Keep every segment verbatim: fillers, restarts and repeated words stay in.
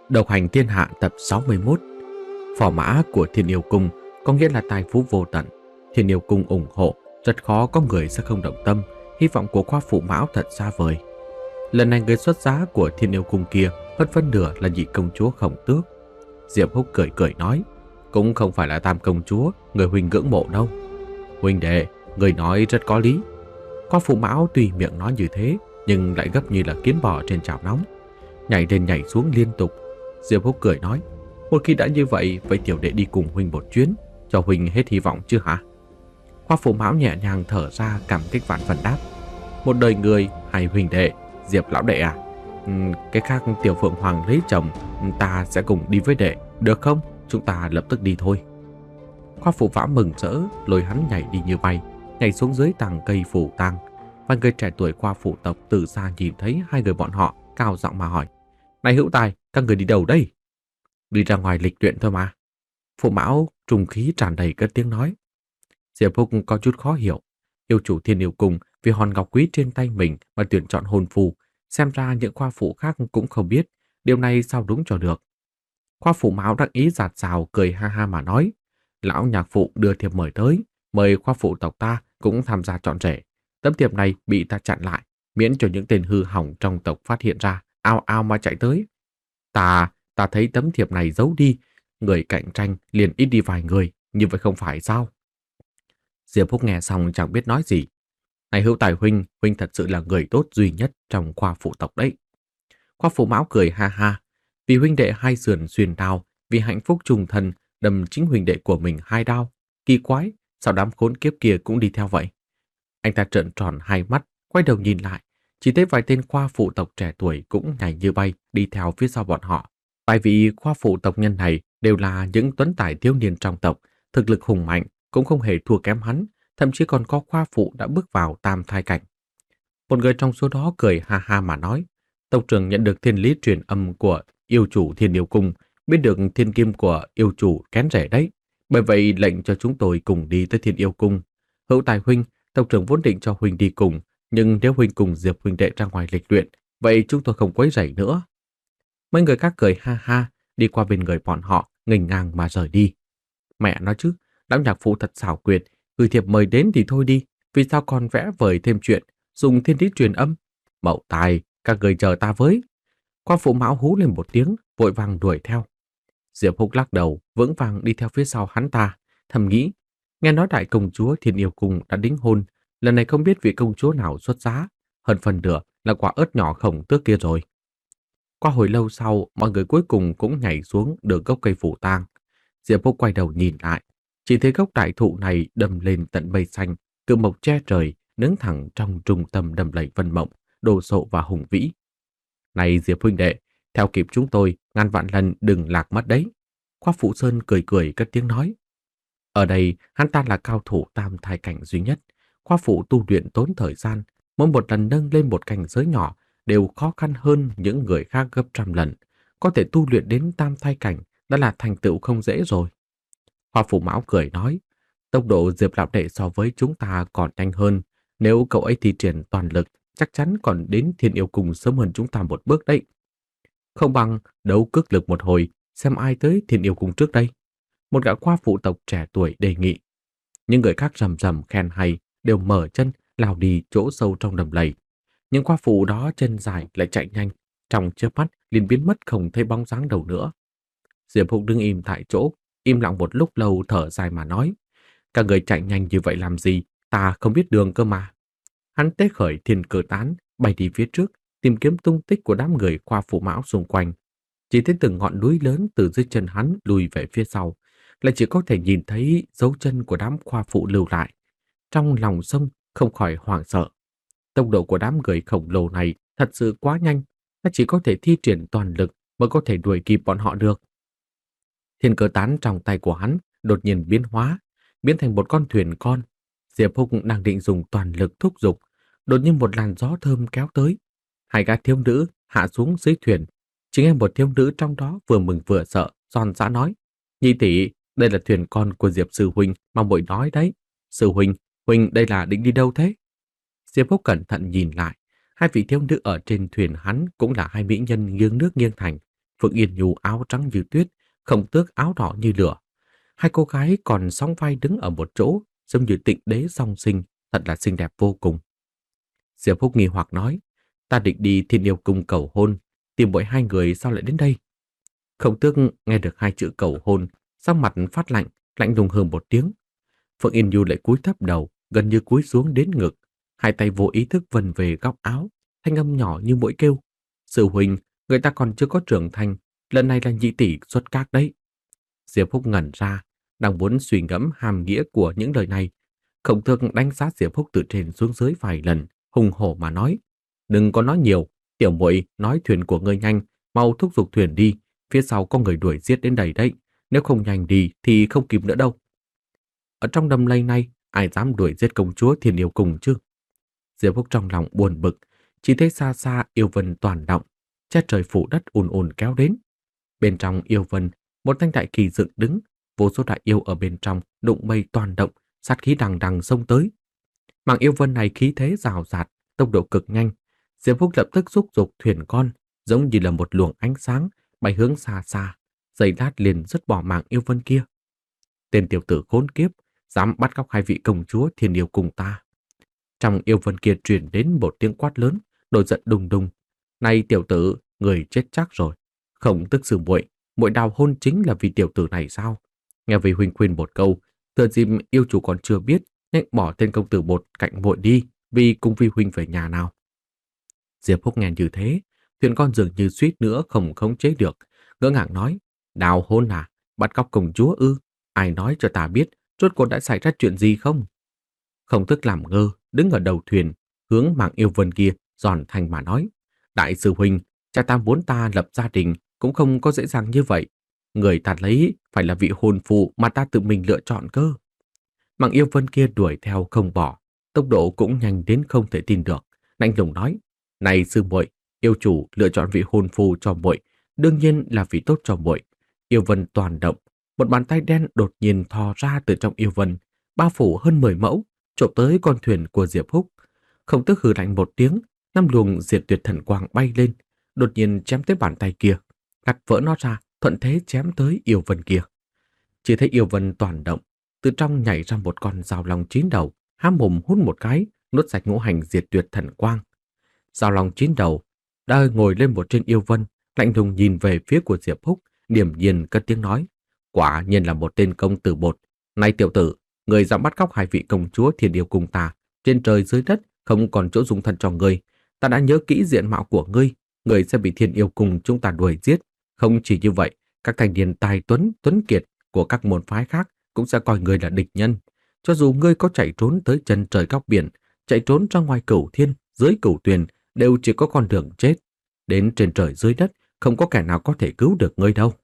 Độc hành thiên hạ tập sáu mươi mốt. Phò mã của Thiên Yêu Cung có nghĩa là tài phú vô tận. Thiên Yêu Cung ủng hộ, rất khó có người sẽ không động tâm. Hy vọng của Khoa Phụ Mão thật xa vời. Lần này người xuất giá của Thiên Yêu Cung kia hơn phân nửa là nhị công chúa Khổng Tước. Diệp Húc cười cười nói, cũng không phải là tam công chúa người huynh ngưỡng mộ đâu. Huynh đệ, người nói rất có lý. Khoa Phụ Mão tuy miệng nói như thế nhưng lại gấp như là kiến bò trên chảo nóng, nhảy lên nhảy xuống liên tục. Diệp Húc cười nói, một khi đã như vậy, vậy tiểu đệ đi cùng huynh một chuyến, cho huynh hết hy vọng chứ hả? Khoa Phụ Mão nhẹ nhàng thở ra, cảm kích vạn phần đáp, một đời người hay huynh đệ, Diệp lão đệ à, ừ, cái khác tiểu Phượng Hoàng lấy chồng, ta sẽ cùng đi với đệ, được không? Chúng ta lập tức đi thôi. Khoa Phụ Mão mừng rỡ, lôi hắn nhảy đi như bay, nhảy xuống dưới tàng cây phủ tang. Và người trẻ tuổi Khoa Phụ tộc từ xa nhìn thấy hai người bọn họ, cao giọng mà hỏi, này hữu tài, các người đi đâu đây? Đi ra ngoài lịch luyện thôi mà. Phụ Mão trùng khí tràn đầy cất tiếng nói. Diệp Húc có chút khó hiểu. Yêu chủ Thiên Yêu Cung vì hòn ngọc quý trên tay mình mà tuyển chọn hôn phu, xem ra những khoa phụ khác cũng không biết, điều này sao đúng cho được. Khoa Phụ Mão đắc ý giạt rào cười ha ha mà nói, lão nhạc phụ đưa thiệp mời tới, mời khoa phụ tộc ta cũng tham gia trọn rể. Tấm thiệp này bị ta chặn lại, miễn cho những tên hư hỏng trong tộc phát hiện ra, ao ao mà chạy tới. Ta, ta thấy tấm thiệp này giấu đi, người cạnh tranh liền ít đi vài người, như vậy không phải sao? Diệp Húc nghe xong chẳng biết nói gì. Này Hữu Tài huynh, huynh thật sự là người tốt duy nhất trong khoa phụ tộc đấy. Khoa Phụ Mão cười ha ha, vì huynh đệ hai sườn xuyên đao, vì hạnh phúc trùng thân đâm chính huynh đệ của mình hai đao. Kỳ quái, sao đám khốn kiếp kia cũng đi theo vậy? Anh ta trợn tròn hai mắt, quay đầu nhìn lại, chỉ thấy vài tên khoa phụ tộc trẻ tuổi cũng nhảy như bay đi theo phía sau bọn họ. Vài vị khoa phụ tộc nhân này đều là những tuấn tài thiếu niên trong tộc, thực lực hùng mạnh, cũng không hề thua kém hắn, thậm chí còn có khoa phụ đã bước vào tam thai cảnh. Một người trong số đó cười ha ha mà nói, tộc trưởng nhận được thiên lý truyền âm của yêu chủ Thiên Yêu Cung, biết được thiên kim của yêu chủ kén rẻ đấy, bởi vậy lệnh cho chúng tôi cùng đi tới Thiên Yêu Cung. Hữu Tài huynh, tộc trưởng vốn định cho huynh đi cùng, nhưng nếu huynh cùng Diệp huynh đệ ra ngoài lịch luyện, vậy chúng tôi không quấy rầy nữa. Mấy người khác cười ha ha, đi qua bên người bọn họ, nghênh ngang mà rời đi. Mẹ nói chứ, đám nhạc phụ thật xảo quyệt, gửi thiệp mời đến thì thôi đi, vì sao còn vẽ vời thêm chuyện, dùng thiên lý truyền âm. Mậu tài, các người chờ ta với. Quan Phụ Mão hú lên một tiếng, vội vàng đuổi theo. Diệp Húc lắc đầu, vững vàng đi theo phía sau hắn ta, thầm nghĩ, nghe nói đại công chúa Thiên Yêu Cung đã đính hôn, lần này không biết vị công chúa nào xuất giá, hơn phần nửa là quả ớt nhỏ Khổng Tước kia rồi. Qua hồi lâu sau, mọi người cuối cùng cũng nhảy xuống được gốc cây phủ tang. Diệp Húc quay đầu nhìn lại, chỉ thấy gốc đại thụ này đâm lên tận mây xanh, cự mộc che trời, đứng thẳng trong trung tâm đầm lầy vân mộng, đồ sộ và hùng vĩ. Này Diệp huynh đệ, theo kịp chúng tôi, ngàn vạn lần đừng lạc mất đấy. Khoa Phụ Sơn cười cười cất tiếng nói. Ở đây, hắn ta là cao thủ tam thai cảnh duy nhất. Khoa Phụ tu luyện tốn thời gian, mỗi một lần nâng lên một cảnh giới nhỏ đều khó khăn hơn những người khác gấp trăm lần. Có thể tu luyện đến tam thai cảnh đã là thành tựu không dễ rồi. Khoa Phụ Mão cười nói, tốc độ Diệp lão đệ so với chúng ta còn nhanh hơn. Nếu cậu ấy thi triển toàn lực, chắc chắn còn đến Thiên Yêu Cung sớm hơn chúng ta một bước đấy. Không bằng đấu cước lực một hồi, xem ai tới Thiên Yêu Cung trước đây. Một gã khoa phụ tộc trẻ tuổi đề nghị. Những người khác rầm rầm khen hay, đều mở chân lao đi chỗ sâu trong đầm lầy. Nhưng khoa phụ đó chân dài lại chạy nhanh, trong chớp mắt liền biến mất không thấy bóng dáng đâu nữa. Diệp Húc đứng im tại chỗ, im lặng một lúc lâu thở dài mà nói, các người chạy nhanh như vậy làm gì, ta không biết đường cơ mà. Hắn tế khởi thiên cơ tán, bay đi phía trước, tìm kiếm tung tích của đám người Khoa Phụ Mão xung quanh. Chỉ thấy từng ngọn núi lớn từ dưới chân hắn lùi về phía sau, lại chỉ có thể nhìn thấy dấu chân của đám khoa phụ lưu lại. Trong lòng sông không khỏi hoảng sợ. Tốc độ của đám người khổng lồ này thật sự quá nhanh, ta chỉ có thể thi triển toàn lực mới có thể đuổi kịp bọn họ được. Thiên cơ tán trong tay của hắn đột nhiên biến hóa, biến thành một con thuyền con. Diệp Húc đang định dùng toàn lực thúc giục, đột nhiên một làn gió thơm kéo tới. Hai gã thiếu nữ hạ xuống dưới thuyền. Chỉ nghe một thiếu nữ trong đó vừa mừng vừa sợ, giòn giã nói, Nhi tỷ, đây là thuyền con của Diệp sư huynh mà muội nói đấy. Sư huynh, huynh đây là định đi đâu thế? Diệp Húc cẩn thận nhìn lại, hai vị thiếu nữ ở trên thuyền hắn cũng là hai mỹ nhân nghiêng nước nghiêng thành, Phượng Yên Nhu áo trắng như tuyết, Khổng Tước áo đỏ như lửa. Hai cô gái còn sóng vai đứng ở một chỗ, giống như tịnh đế song sinh, thật là xinh đẹp vô cùng. Diệp Húc nghi hoặc nói, ta định đi Thiên Yêu Cung cầu hôn, tìm mỗi hai người sao lại đến đây? Khổng Tước nghe được hai chữ cầu hôn, sắc mặt phát lạnh, lạnh lùng hơn một tiếng. Phượng Yên Nhu lại cúi thấp đầu, gần như cúi xuống đến ngực, hai tay vô ý thức vần về góc áo, thanh âm nhỏ như muỗi kêu. Sư huynh, người ta còn chưa có trưởng thành, lần này là nhị tỷ xuất các đấy. Diệp Húc ngẩn ra, đang muốn suy ngẫm hàm nghĩa của những lời này. Khổng Tước đánh giá Diệp Húc từ trên xuống dưới vài lần, hùng hổ mà nói: "Đừng có nói nhiều, tiểu muội nói thuyền của ngươi nhanh, mau thúc giục thuyền đi, phía sau có người đuổi giết đến đầy đấy, nếu không nhanh đi thì không kịp nữa đâu." Ở trong đầm lầy này, ai dám đuổi giết công chúa Thiên Yêu Cung chứ? Diệp Húc trong lòng buồn bực, chỉ thấy xa xa yêu vân toàn động, che trời phủ đất ùn ùn kéo đến. Bên trong yêu vân, một thanh đại kỳ dựng đứng, vô số đại yêu ở bên trong đụng mây toàn động, sát khí đằng đằng xông tới. Mảng yêu vân này khí thế rào rạt, tốc độ cực nhanh. Diệp Húc lập tức xúc giục thuyền con, giống như là một luồng ánh sáng bay hướng xa xa, giây lát liền dứt bỏ mảng yêu vân kia. Tên tiểu tử khốn kiếp, dám bắt cóc hai vị công chúa Thiên Yêu Cung ta. Trong yêu vân kia truyền đến một tiếng quát lớn, nổi giận đùng đùng. Này tiểu tử, người chết chắc rồi. Không tức sự muội, muội đào hôn chính là vì tiểu tử này sao? Nghe vị huynh khuyên một câu, thừa dịp yêu chủ còn chưa biết, nhanh bỏ tên công tử bột cạnh muội đi, vì cùng vi huynh về nhà nào. Diệp Húc nghe như thế, thuyền con dường như suýt nữa không khống chế được, ngỡ ngàng nói: "Đào hôn à? Bắt cóc công chúa ư? Ai nói cho ta biết, rốt cuộc đã xảy ra chuyện gì không?" Không tức làm ngơ, đứng ở đầu thuyền, hướng mảng yêu vân kia, giòn thanh mà nói: "Đại sư huynh, cha ta muốn ta lập gia đình cũng không có dễ dàng như vậy. Người ta lấy phải là vị hôn phu mà ta tự mình lựa chọn cơ." Mảng yêu vân kia đuổi theo không bỏ, tốc độ cũng nhanh đến không thể tin được, lạnh lùng nói: "Này sư muội, yêu chủ lựa chọn vị hôn phu cho muội, đương nhiên là vì tốt cho muội." Yêu vân toàn động, một bàn tay đen đột nhiên thò ra từ trong yêu vân, bao phủ hơn mười mẫu, chộp tới con thuyền của Diệp Húc. Không tức hừ lạnh một tiếng, năm luồng diệt tuyệt thần quang bay lên, đột nhiên chém tới bàn tay kia, gạt vỡ nó ra, thuận thế chém tới yêu vân kia. Chỉ thấy yêu vân toàn động, từ trong nhảy ra một con dao long chín đầu, há mồm hút một cái, nuốt sạch ngũ hành diệt tuyệt thần quang. Dao long chín đầu đã ngồi lên một trên yêu vân, lạnh lùng nhìn về phía của Diệp Húc, điềm nhiên cất tiếng nói: "Quả nhiên là một tên công tử bột. Này tiểu tử, người dám bắt cóc hai vị công chúa Thiên Yêu Cung ta, trên trời dưới đất không còn chỗ dung thân cho ngươi. Ta đã nhớ kỹ diện mạo của ngươi, ngươi sẽ bị Thiên Yêu Cung chúng ta đuổi giết. Không chỉ như vậy, các thanh niên tài tuấn, tuấn kiệt của các môn phái khác cũng sẽ coi ngươi là địch nhân. Cho dù ngươi có chạy trốn tới chân trời góc biển, chạy trốn ra ngoài cửu thiên, dưới cửu tuyền, đều chỉ có con đường chết. Đến trên trời dưới đất, không có kẻ nào có thể cứu được ngươi đâu."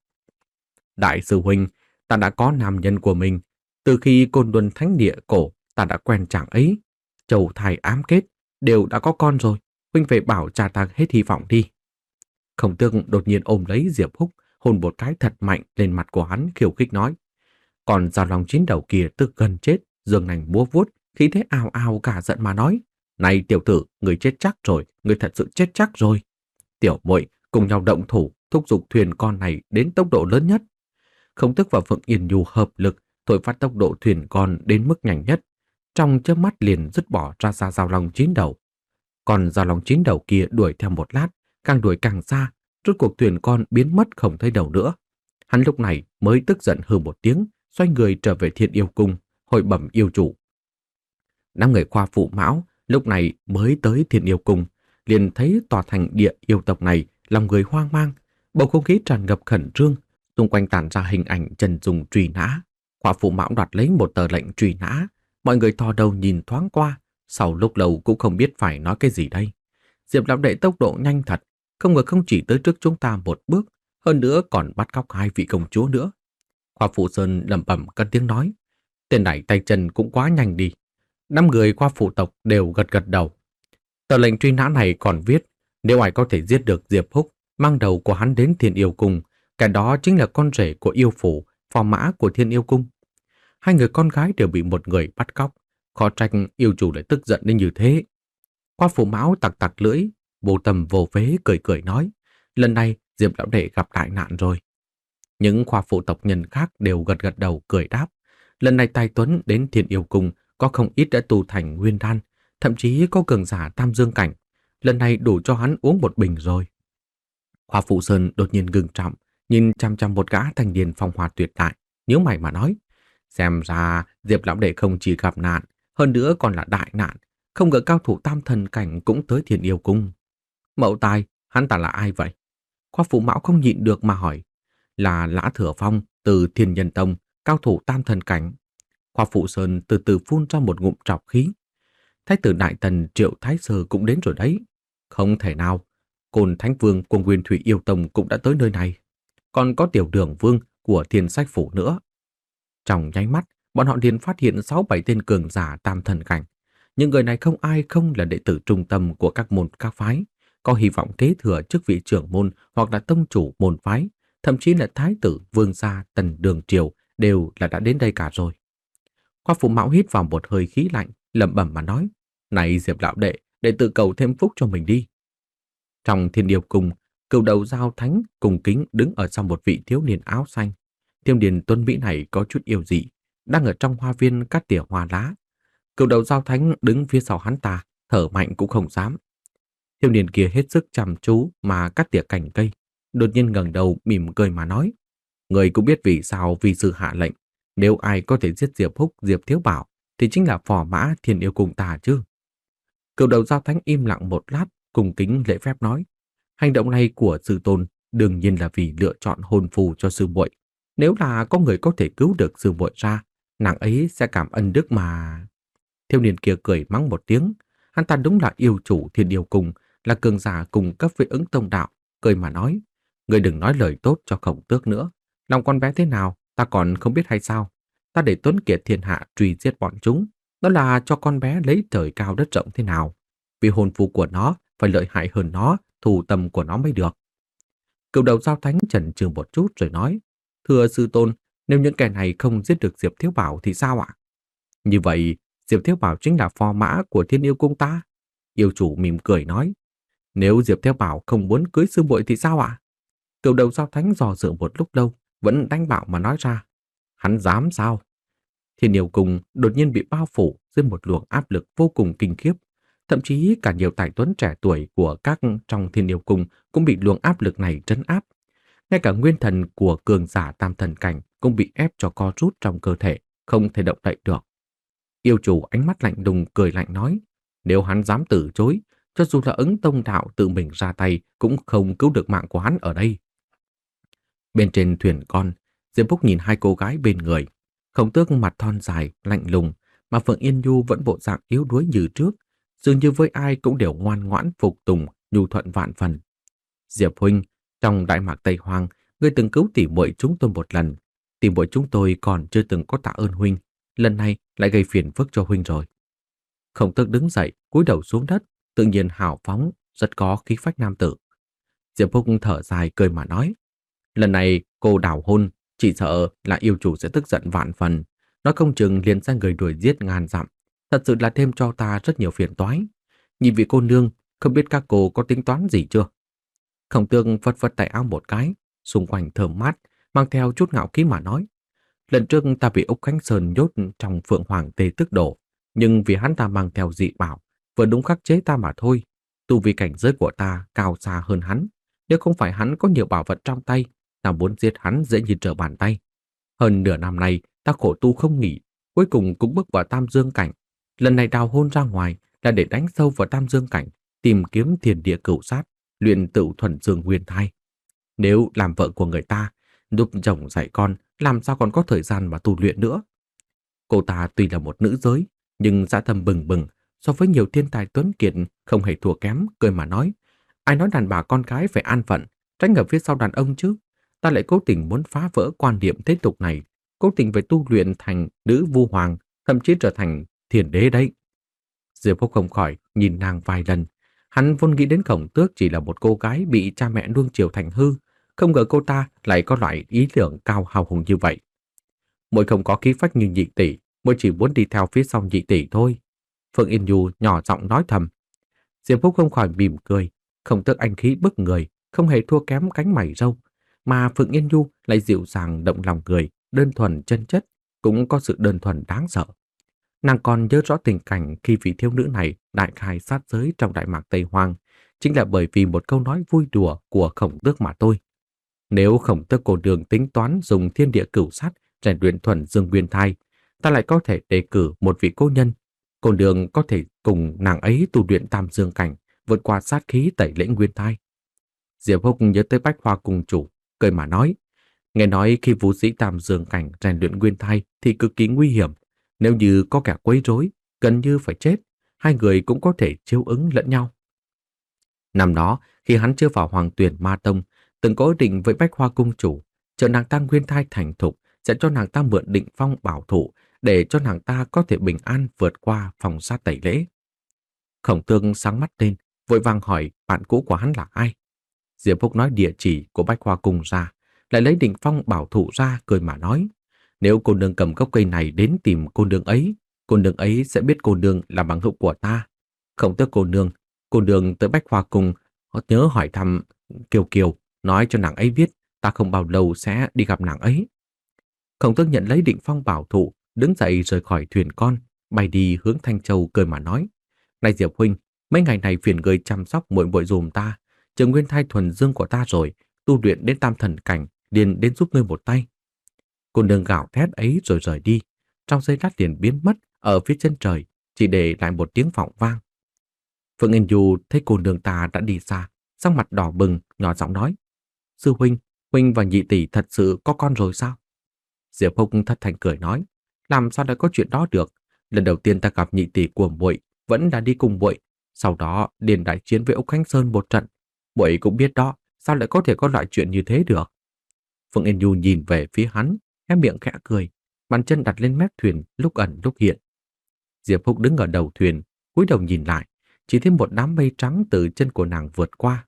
"Đại sư huynh, ta đã có nam nhân của mình. Từ khi Côn Luân Thánh Địa cổ, ta đã quen chàng ấy. Chầu thai ám kết, đều đã có con rồi. Huynh phải bảo cha ta hết hy vọng đi." Khổng Tước đột nhiên ôm lấy Diệp Húc, hôn một cái thật mạnh lên mặt của hắn, khiêu khích nói. Còn dao long chín đầu kia tức gần chết, giương nành múa vuốt, khí thế ào ào cả giận mà nói: "Này tiểu tử, người chết chắc rồi, người thật sự chết chắc rồi. Tiểu muội cùng nhau động thủ, thúc giục thuyền con này đến tốc độ lớn nhất." Khổng Tước và Phượng Yên Nhu hợp lực thổi phát tốc độ thuyền con đến mức nhanh nhất, trong chớp mắt liền dứt bỏ ra xa dao long chín đầu. Còn dao long chín đầu kia đuổi theo một lát, càng đuổi càng xa, rốt cuộc thuyền con biến mất không thấy đâu nữa. Hắn lúc này mới tức giận hừ một tiếng, xoay người trở về Thiên Yêu Cung, hội bẩm yêu chủ. Năm người khoa phụ mão lúc này mới tới Thiên Yêu Cung, liền thấy tòa thành địa yêu tộc này, lòng người hoang mang, bầu không khí tràn ngập khẩn trương, xung quanh tản ra hình ảnh Trần Dùng truy nã. Khoa phụ mão đoạt lấy một tờ lệnh truy nã, mọi người thò đầu nhìn thoáng qua, sau lúc lâu cũng không biết phải nói cái gì đây. Diệp lão đệ tốc độ nhanh thật, không ngờ không chỉ tới trước chúng ta một bước, hơn nữa còn bắt cóc hai vị công chúa nữa. Khoa phụ Sơn lẩm bẩm cất tiếng nói, tên này tay chân cũng quá nhanh đi. Năm người khoa phụ tộc đều gật gật đầu. Tờ lệnh truy nã này còn viết, nếu ai có thể giết được Diệp Húc, mang đầu của hắn đến Thiên Yêu Cung, cái đó chính là con rể của yêu phủ, phò mã của Thiên Yêu Cung. Hai người con gái đều bị một người bắt cóc, khó trách yêu chủ lại tức giận đến như thế. Khoa phụ mão tặc tặc lưỡi, vô tâm vô phế cười cười nói, lần này Diệp lão đệ gặp đại nạn rồi. Những khoa phụ tộc nhân khác đều gật gật đầu cười đáp. Lần này Tài Tuấn đến Thiên Yêu Cung có không ít đã tu thành nguyên đan, thậm chí có cường giả tam dương cảnh. Lần này đủ cho hắn uống một bình rồi. Khoa phụ Sơn đột nhiên ngừng trọng, nhìn chăm chăm một gã thanh niên phong hoa tuyệt đại, nhíu mày mà nói. Xem ra Diệp lão đệ không chỉ gặp nạn, hơn nữa còn là đại nạn. Không ngờ cao thủ tam thần cảnh cũng tới Thiên Yêu Cung. Mậu Tài, hắn ta là ai vậy? Khoa phụ Mão không nhịn được mà hỏi. Là Lã Thừa Phong từ Thiên Nhân Tông, cao thủ tam thần cảnh. Khoa phụ Sơn từ từ phun ra một ngụm trọc khí. Thái tử Đại Tần Triệu Thái Sơ cũng đến rồi đấy. Không thể nào, Côn Thánh Vương của Nguyên Thủy Yêu Tông cũng đã tới nơi này. Còn có Tiểu Đường Vương của Thiên Sách Phủ nữa. Trong nháy mắt, bọn họ liền phát hiện sáu bảy tên cường giả tam thần cảnh. Những người này không ai không là đệ tử trung tâm của các môn các phái, có hy vọng kế thừa chức vị trưởng môn hoặc là tông chủ môn phái, thậm chí là thái tử, vương gia, tần đường triều đều là đã đến đây cả rồi. Khoa phụ Mão hít vào một hơi khí lạnh, lẩm bẩm mà nói: "Này Diệp lão đệ, đệ tử cầu thêm phúc cho mình đi." Trong Thiên Điệp Cung, cựu đầu giao thánh cùng kính đứng ở sau một vị thiếu niên áo xanh. Thiếu niên tuấn mỹ này có chút yêu dị, đang ở trong hoa viên cắt tỉa hoa lá. Cựu đầu giao thánh đứng phía sau hắn ta, thở mạnh cũng không dám. Thiếu niên kia hết sức chăm chú mà cắt tỉa cành cây, đột nhiên ngẩng đầu mỉm cười mà nói: "Người cũng biết vì sao vi sư hạ lệnh, nếu ai có thể giết Diệp Húc, Diệp Thiếu Bảo thì chính là phò mã Thiên Yêu Cung ta chứ?" Cựu đầu giao thánh im lặng một lát, cung kính lễ phép nói: "Hành động này của sư tôn đương nhiên là vì lựa chọn hôn phù cho sư muội. Nếu là có người có thể cứu được sư muội ra, nàng ấy sẽ cảm ơn đức mà." Thiếu niên kia cười mắng một tiếng, hắn ta đúng là yêu chủ Thiên Yêu Cung, là cường giả cùng cấp với Ứng Tông đạo, cười mà nói: "Ngươi đừng nói lời tốt cho Khổng Tước nữa, lòng con bé thế nào ta còn không biết hay sao? Ta để Tuấn Kiệt thiên hạ truy giết bọn chúng, đó là cho con bé lấy trời cao đất rộng thế nào? Vì hồn phù của nó phải lợi hại hơn nó, thù tâm của nó mới được." Cựu đầu giao thánh chần chừ một chút rồi nói: "Thưa sư tôn, nếu những kẻ này không giết được Diệp Thiếu Bảo thì sao ạ?" "Như vậy, Diệp Thiếu Bảo chính là phò mã của Thiên Yêu Cung ta." Yêu chủ mỉm cười nói: "Nếu Diệp Thiếu Bảo không muốn cưới sư muội thì sao ạ?" Cựu đầu giao thánh dò dự một lúc lâu, vẫn đánh bạo mà nói ra: "Hắn dám sao?" Thiên Yêu Cung đột nhiên bị bao phủ dưới một luồng áp lực vô cùng kinh khiếp. Thậm chí cả nhiều tài tuấn trẻ tuổi của các trong Thiên Yêu Cung cũng bị luồng áp lực này trấn áp. Ngay cả nguyên thần của cường giả tam thần cảnh cũng bị ép cho co rút trong cơ thể, không thể động đậy được. Yêu chủ ánh mắt lạnh lùng cười lạnh nói: "Nếu hắn dám từ chối, cho dù là Ứng Tông đạo tự mình ra tay cũng không cứu được mạng của hắn ở đây." Bên trên thuyền con, Diệp Phúc nhìn hai cô gái bên người. Khổng Tước mặt thon dài, lạnh lùng, mà Phượng Yên Nhu vẫn bộ dạng yếu đuối như trước, dường như với ai cũng đều ngoan ngoãn phục tùng, nhu thuận vạn phần. "Diệp huynh, trong Đại Mạc Tây Hoang, ngươi từng cứu tỷ muội chúng tôi một lần, tỷ muội chúng tôi còn chưa từng có tạ ơn huynh, lần này lại gây phiền phức cho huynh rồi." Khổng Tước đứng dậy, cúi đầu xuống đất, tự nhiên hào phóng, rất có khí phách nam tử. Diệp Phúc thở dài cười mà nói: "Lần này cô đào hôn, chỉ sợ là yêu chủ sẽ tức giận vạn phần, nó không chừng liền ra người đuổi giết ngàn dặm, thật sự là thêm cho ta rất nhiều phiền toái. Nhìn vị cô nương, không biết các cô có tính toán gì chưa?" Khổng Tước phất phất tay áo một cái, xung quanh thơm mát, mang theo chút ngạo khí mà nói: "Lần trước ta bị Úc Khánh Sơn nhốt trong Phượng Hoàng Tê Tức Đổ, nhưng vì hắn ta mang theo dị bảo, vừa đúng khắc chế ta mà thôi. Tu vi cảnh giới của ta cao xa hơn hắn, nếu không phải hắn có nhiều bảo vật trong tay, ta muốn giết hắn dễ như trở bàn tay. Hơn nửa năm nay, ta khổ tu không nghỉ, cuối cùng cũng bước vào Tam Dương cảnh. Lần này đào hôn ra ngoài là để đánh sâu vào Tam Dương cảnh, tìm kiếm thiên địa cửu sát, luyện tự thuần dương nguyên thai. Nếu làm vợ của người ta, giúp chồng dạy con, làm sao còn có thời gian mà tu luyện nữa?" Cô ta tuy là một nữ giới, nhưng dã tâm bừng bừng, so với nhiều thiên tài tuấn kiệt không hề thua kém, cười mà nói: "Ai nói đàn bà con gái phải an phận, tránh ở phía sau đàn ông chứ? Ta lại cố tình muốn phá vỡ quan niệm thế tục này, cố tình phải tu luyện thành nữ vu hoàng, thậm chí trở thành thiền đế đấy." Diệp Phúc không khỏi nhìn nàng vài lần. Hắn vốn nghĩ đến Khổng Tước chỉ là một cô gái bị cha mẹ nuông chiều thành hư, không ngờ cô ta lại có loại ý tưởng cao hào hùng như vậy. "Muội không có khí phách như nhị tỷ, muội chỉ muốn đi theo phía sau nhị tỷ thôi." Phượng Yên Nhu nhỏ giọng nói thầm. Diệp Phúc không khỏi mỉm cười. Khổng Tước anh khí bức người, không hề thua kém cánh mày râu, mà Phượng Yên Nhu lại dịu dàng động lòng người, đơn thuần chân chất, cũng có sự đơn thuần đáng sợ. Nàng còn nhớ rõ tình cảnh khi vị thiếu nữ này đại khai sát giới trong Đại Mạc Tây Hoang, chính là bởi vì một câu nói vui đùa của Khổng Tước mà thôi. Nếu Khổng Tước cô nương tính toán dùng thiên địa cửu sát rèn luyện thuần dương nguyên thai, ta lại có thể đề cử một vị cô nhân. Cô nương có thể cùng nàng ấy tu luyện tam dương cảnh, vượt qua sát khí tẩy lễ nguyên thai. Diệp Húc nhớ tới Bách Hoa cung chủ, cười mà nói, nghe nói khi vũ sĩ tam dương cảnh rèn luyện nguyên thai thì cực kỳ nguy hiểm. Nếu như có kẻ quấy rối, gần như phải chết, hai người cũng có thể chiếu ứng lẫn nhau. Năm đó, khi hắn chưa vào Hoàng Tuyền Ma Tông, từng có ý định với Bách Hoa cung chủ, chờ nàng ta nguyên thai thành thục, sẽ cho nàng ta mượn định phong bảo thủ để cho nàng ta có thể bình an vượt qua phòng sát tẩy lễ. Khổng Tước sáng mắt lên, vội vàng hỏi bạn cũ của hắn là ai. Diệp Húc nói địa chỉ của Bách Hoa cung ra, lại lấy định phong bảo thủ ra, cười mà nói, nếu cô nương cầm gốc cây này đến tìm cô nương ấy, cô nương ấy sẽ biết cô nương là bằng hữu của ta. Không tới cô nương, cô nương tới Bách Hoa cung, nhớ hỏi thăm Kiều Kiều, nói cho nàng ấy biết ta không bao lâu sẽ đi gặp nàng ấy. Khổng Tước nhận lấy định phong bảo thủ, đứng dậy rời khỏi thuyền con, bay đi hướng Thanh Châu, cười mà nói, này Diệp huynh, mấy ngày này phiền người chăm sóc muội muội dùm ta, chờ nguyên thai thuần dương của ta rồi, tu luyện đến tam thần cảnh, liền đến giúp ngươi một tay. Cô nương gào thét ấy rồi rời đi, trong giây lát liền biến mất ở phía chân trời, chỉ để lại một tiếng vọng vang. Phượng Yên Du thấy cô nương ta đã đi xa, sắc mặt đỏ bừng, nhỏ giọng nói, sư huynh, huynh và nhị tỷ thật sự có con rồi sao? Diệp Húc thất thanh cười nói, làm sao lại có chuyện đó được? Lần đầu tiên ta gặp nhị tỷ của muội vẫn đã đi cùng muội, sau đó liền đại chiến với Úc Khánh Sơn một trận. Muội cũng biết đó, sao lại có thể có loại chuyện như thế được? Phượng Yên Du nhìn về phía hắn, hé miệng khẽ cười, bàn chân đặt lên mép thuyền, lúc ẩn lúc hiện. Diệp Húc đứng ở đầu thuyền, cúi đầu nhìn lại, chỉ thấy một đám mây trắng từ chân của nàng vượt qua.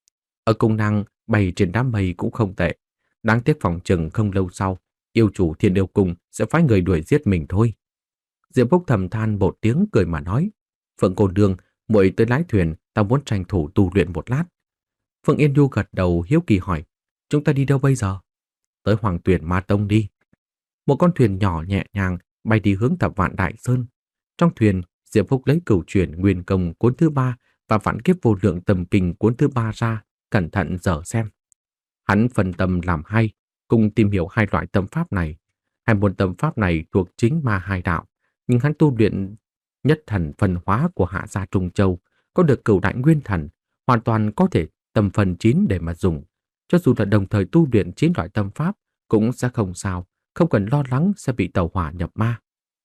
Ở cùng nàng bay trên đám mây cũng không tệ, đáng tiếc phòng chừng không lâu sau, yêu chủ Thiên Yêu Cung sẽ phái người đuổi giết mình thôi. Diệp Húc thầm than một tiếng, cười mà nói, Phượng cô nương, muội tới lái thuyền, ta muốn tranh thủ tu luyện một lát. Phượng Yên Du gật đầu hiếu kỳ hỏi, chúng ta đi đâu bây giờ? Tới Hoàng Tuyền Ma Tông đi. Một con thuyền nhỏ nhẹ nhàng bay đi hướng Thập Vạn Đại Sơn. Trong thuyền, Diệp Húc lấy cửu truyền nguyên công cuốn thứ ba và vạn kiếp vô lượng tầm kinh cuốn thứ ba ra, cẩn thận dở xem. Hắn phân tâm làm hai, cùng tìm hiểu hai loại tâm pháp này. Hai môn tâm pháp này thuộc chính ma hai đạo, nhưng hắn tu luyện nhất thần phân hóa của Hạ gia Trung Châu, có được cửu đại nguyên thần, hoàn toàn có thể tâm phần chín để mà dùng. Cho dù là đồng thời tu luyện chín loại tâm pháp cũng sẽ không sao, không cần lo lắng sẽ bị tẩu hỏa nhập ma.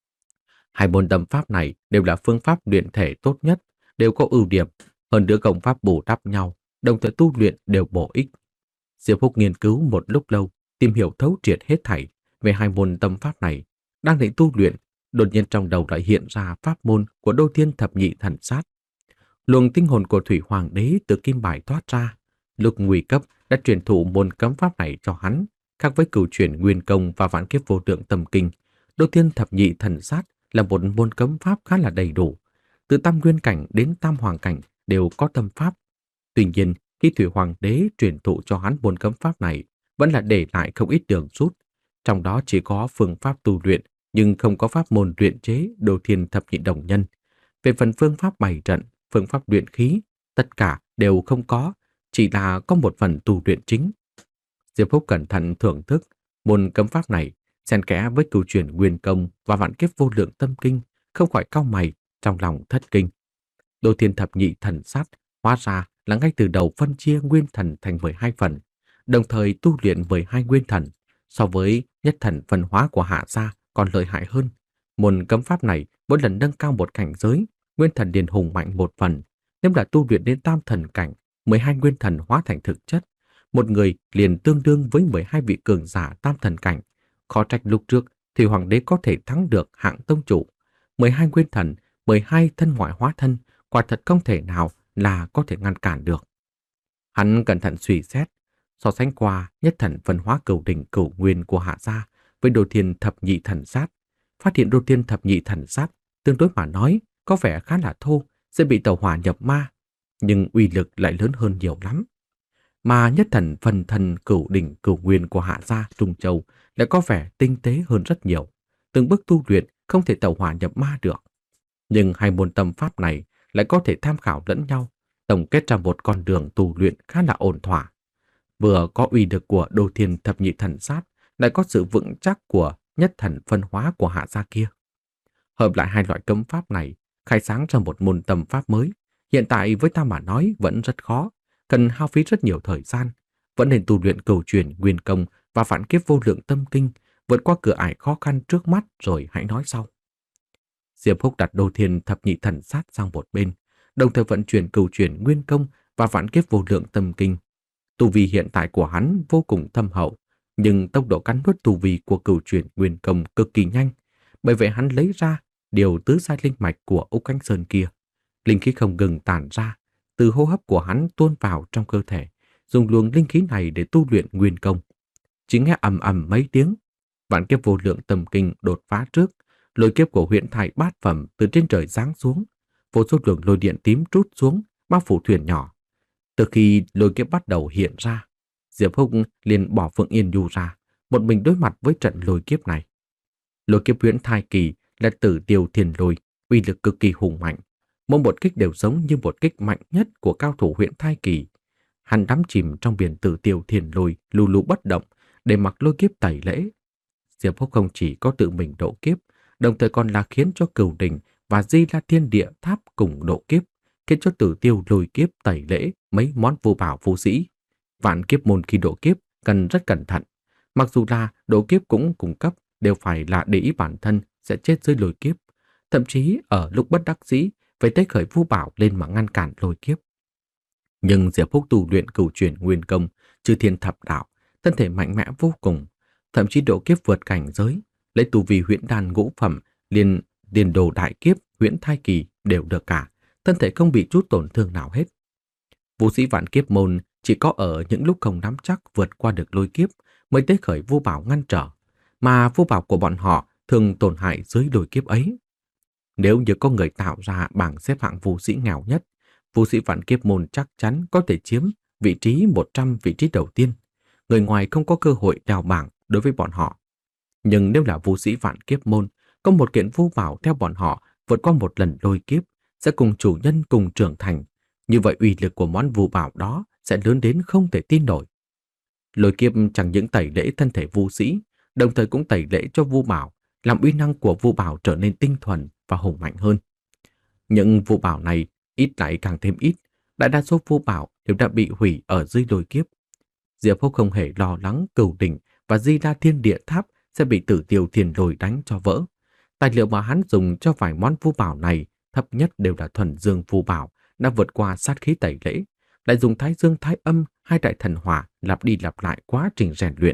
Hai môn tâm pháp này đều là phương pháp luyện thể tốt nhất, đều có ưu điểm, hơn nữa công pháp bổ đắp nhau, đồng thời tu luyện đều bổ ích. Diệp Húc nghiên cứu một lúc lâu, tìm hiểu thấu triệt hết thảy về hai môn tâm pháp này, đang định tu luyện, đột nhiên trong đầu lại hiện ra pháp môn của Đô Thiên Thập Nhị Thần Sát. Luồng tinh hồn của Thủy Hoàng đế từ kim bài thoát ra, lúc nguy cấp đã truyền thụ môn cấm pháp này cho hắn. Khác với cửu truyền nguyên công và vạn kiếp vô lượng tâm kinh, Đô Thiên Thập Nhị Thần Sát là một môn cấm pháp khá là đầy đủ. Từ tam nguyên cảnh đến tam hoàng cảnh đều có tâm pháp. Tuy nhiên, khi Thủy Hoàng đế truyền thụ cho hắn môn cấm pháp này, vẫn là để lại không ít đường rút. Trong đó chỉ có phương pháp tu luyện, nhưng không có pháp môn luyện chế Đô Thiên Thập Nhị Đồng Nhân. Về phần phương pháp bày trận, phương pháp luyện khí, tất cả đều không có, chỉ là có một phần tu luyện chính. Diệp Húc cẩn thận thưởng thức môn cấm pháp này, xen kẽ với cửu truyền nguyên công và vạn kiếp vô lượng tâm kinh, không khỏi cau mày, trong lòng thất kinh. Đô Thiên Thập Nhị Thần Sát hóa ra là ngay từ đầu phân chia nguyên thần thành mười hai phần, đồng thời tu luyện mười hai nguyên thần, so với nhất thần phân hóa của Hạ gia còn lợi hại hơn. Môn cấm pháp này mỗi lần nâng cao một cảnh giới, nguyên thần liền hùng mạnh một phần. Nếu là tu luyện đến tam thần cảnh, mười hai nguyên thần hóa thành thực chất, một người liền tương đương với mười hai vị cường giả tam thần cảnh. Khó trách lúc trước thì hoàng đế có thể thắng được hạng tông chủ. mười hai nguyên thần, mười hai thân ngoại hóa thân, quả thật không thể nào là có thể ngăn cản được. Hắn cẩn thận suy xét, so sánh qua nhất thần phân hóa cửu đỉnh cửu nguyên của Hạ gia với Đô Thiên Thập Nhị Thần Sát, phát hiện Đô Thiên Thập Nhị Thần Sát tương đối mà nói có vẻ khá là thô, sẽ bị tẩu hỏa nhập ma, nhưng uy lực lại lớn hơn nhiều lắm. mà nhất thần phần thần cửu đỉnh cửu nguyên của Hạ gia Trung Châu lại có vẻ tinh tế hơn rất nhiều. Từng bước tu luyện không thể tẩu hỏa nhập ma được. Nhưng hai môn tâm pháp này lại có thể tham khảo lẫn nhau, tổng kết ra một con đường tu luyện khá là ổn thỏa. Vừa có uy lực của Đô Thiên Thập Nhị Thần Sát, lại có sự vững chắc của nhất thần phân hóa của Hạ gia kia. Hợp lại hai loại cấm pháp này, khai sáng ra một môn tâm pháp mới. Hiện tại với ta mà nói vẫn rất khó, cần hao phí rất nhiều thời gian. Vẫn nên tu luyện cầu truyền nguyên công và phản kiếp vô lượng tâm kinh, vượt qua cửa ải khó khăn trước mắt rồi hãy nói sau. Diệp Húc đặt Đô Thiên Thập Nhị Thần Sát sang một bên, đồng thời vận chuyển cầu truyền nguyên công và phản kiếp vô lượng tâm kinh. Tu vi hiện tại của hắn vô cùng thâm hậu, nhưng tốc độ cắn nuốt tu vi của cửu truyền nguyên công cực kỳ nhanh. Bởi vậy hắn lấy ra điều tứ giai linh mạch của Úc Cánh Sơn kia. Linh khí không ngừng tản ra, từ hô hấp của hắn tuôn vào trong cơ thể, dùng luồng linh khí này để tu luyện nguyên công. Chỉ nghe ầm ầm mấy tiếng, vạn kiếp vô lượng tâm kinh đột phá trước, lôi kiếp của huyện thải bát phẩm từ trên trời giáng xuống, vô số luồng lôi điện tím trút xuống, bao phủ thuyền nhỏ. Từ khi lôi kiếp bắt đầu hiện ra, Diệp Húc liền bỏ Phượng Yên Nhu ra, một mình đối mặt với trận lôi kiếp này. Lôi kiếp huyễn thai kỳ là Tử Tiêu Thiên Lôi, uy lực cực kỳ hùng mạnh. Mỗi một kích đều giống như một kích mạnh nhất của cao thủ huyễn thai kỳ. Hắn đắm chìm trong biển Tử Tiêu Thiên Lôi, lù lù bất động, để mặc lôi kiếp tẩy lễ. Diệp Húc không chỉ có tự mình độ kiếp, đồng thời còn là khiến cho Cửu Đỉnh và Di La Thiên Địa Tháp cùng độ kiếp, khiến cho Tử Tiêu lôi kiếp tẩy lễ mấy món vô bảo vô sĩ. Vạn kiếp môn khi độ kiếp cần rất cẩn thận. Mặc dù là độ kiếp cũng cung cấp, đều phải là để ý bản thân sẽ chết dưới lôi kiếp. Thậm chí ở lúc bất đắc dĩ phải tế khởi vu bảo lên mà ngăn cản lôi kiếp. Nhưng Diệp Húc tu luyện cửu truyền nguyên công, chư thiên thập đạo, thân thể mạnh mẽ vô cùng, thậm chí độ kiếp vượt cảnh giới, lấy tu vi huyễn đan ngũ phẩm, liền liền đồ đại kiếp, huyễn thai kỳ đều được cả, thân thể không bị chút tổn thương nào hết. Vũ sĩ vạn kiếp môn chỉ có ở những lúc không nắm chắc vượt qua được lôi kiếp mới tế khởi vu bảo ngăn trở, mà vu bảo của bọn họ thường tổn hại dưới lôi kiếp ấy. Nếu như có người tạo ra bảng xếp hạng vũ sĩ nghèo nhất, vũ sĩ vạn kiếp môn chắc chắn có thể chiếm vị trí một trăm vị trí đầu tiên. Người ngoài không có cơ hội đào bảng đối với bọn họ. Nhưng nếu là vũ sĩ vạn kiếp môn, có một kiện vu bảo theo bọn họ vượt qua một lần lôi kiếp, sẽ cùng chủ nhân cùng trưởng thành. Như vậy uy lực của món vu bảo đó sẽ lớn đến không thể tin nổi. Lôi kiếp chẳng những tẩy lễ thân thể vu sĩ, đồng thời cũng tẩy lễ cho vu bảo, làm uy năng của vu bảo trở nên tinh thuần và hùng mạnh hơn. Những vu bảo này ít lại càng thêm ít, đại đa số vu bảo đều đã bị hủy ở dưới lôi kiếp. Diệp Húc không hề lo lắng Cửu Đỉnh và Di La Thiên Địa Tháp sẽ bị Tử Tiêu Thiên Lôi đánh cho vỡ. Tài liệu mà hắn dùng cho vài món vu bảo này thấp nhất đều là thuần dương vu bảo, đã vượt qua sát khí tẩy lễ, lại dùng thái dương thái âm hai đại thần hỏa lặp đi lặp lại quá trình rèn luyện.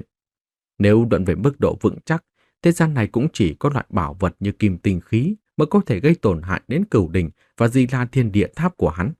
Nếu luận về mức độ vững chắc, thế gian này cũng chỉ có loại bảo vật như kim tinh khí mới có thể gây tổn hại đến Cửu Đỉnh và Di La Thiên Địa Tháp của hắn.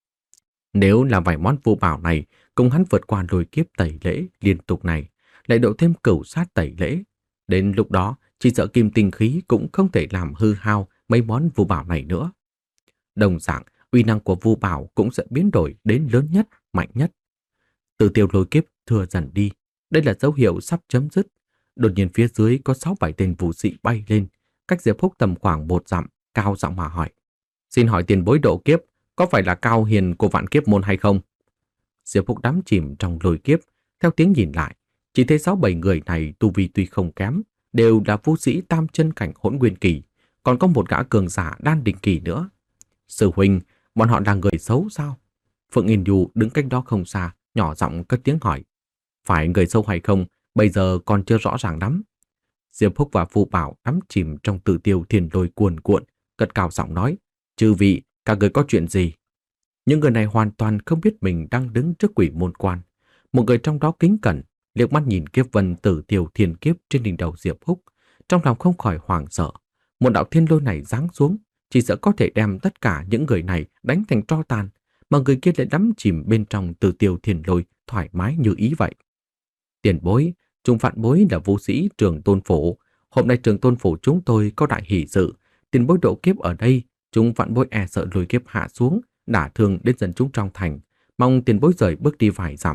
Nếu là vài món vu bảo này cùng hắn vượt qua lôi kiếp tẩy lễ liên tục này, lại độ thêm cửu sát tẩy lễ, đến lúc đó chỉ sợ kim tinh khí cũng không thể làm hư hao mấy món vu bảo này nữa. Đồng dạng, uy năng của vu bảo cũng sẽ biến đổi đến lớn nhất, mạnh nhất. Tử Tiêu lôi kiếp thừa dần đi, đây là dấu hiệu sắp chấm dứt. Đột nhiên phía dưới có sáu bảy tên vũ sĩ bay lên, cách Diệp Húc tầm khoảng một dặm, cao giọng mà hỏi: "Xin hỏi tiền bối độ kiếp, có phải là Cao Hiền của vạn kiếp môn hay không?" Diệp Húc đắm chìm trong lôi kiếp, theo tiếng nhìn lại, chỉ thấy sáu bảy người này tu vi tuy không kém, đều là vũ sĩ tam chân cảnh hỗn nguyên kỳ, còn có một gã cường giả đan đỉnh kỳ nữa. "Sư huynh, bọn họ là người xấu sao?" Phượng Yên Nhu đứng cách đó không xa, nhỏ giọng cất tiếng hỏi. "Phải người xấu hay không, bây giờ còn chưa rõ ràng lắm." Diệp Húc và Phù Bảo đắm chìm trong Tử Tiêu Thiên Lôi cuồn cuộn, cất cao giọng nói: "Chư vị, các người có chuyện gì?" Những người này hoàn toàn không biết mình đang đứng trước quỷ môn quan. Một người trong đó kính cẩn, liếc mắt nhìn kiếp vân Tử Tiêu Thiên Kiếp trên đỉnh đầu Diệp Húc, trong lòng không khỏi hoảng sợ. Một đạo thiên lôi này giáng xuống, chỉ sợ có thể đem tất cả những người này đánh thành tro tàn, mà người kia lại đắm chìm bên trong Tử Tiêu Thiên Lôi thoải mái như ý vậy. "Tiền bối, chúng vạn bối là vũ sĩ Trường Tôn Phủ. Hôm nay Trường Tôn Phủ chúng tôi có đại hỷ sự. Tiền bối độ kiếp ở đây, chúng vạn bối e sợ lôi kiếp hạ xuống, đả thương đến dân chúng trong thành. Mong tiền bối rời bước đi vài dặm,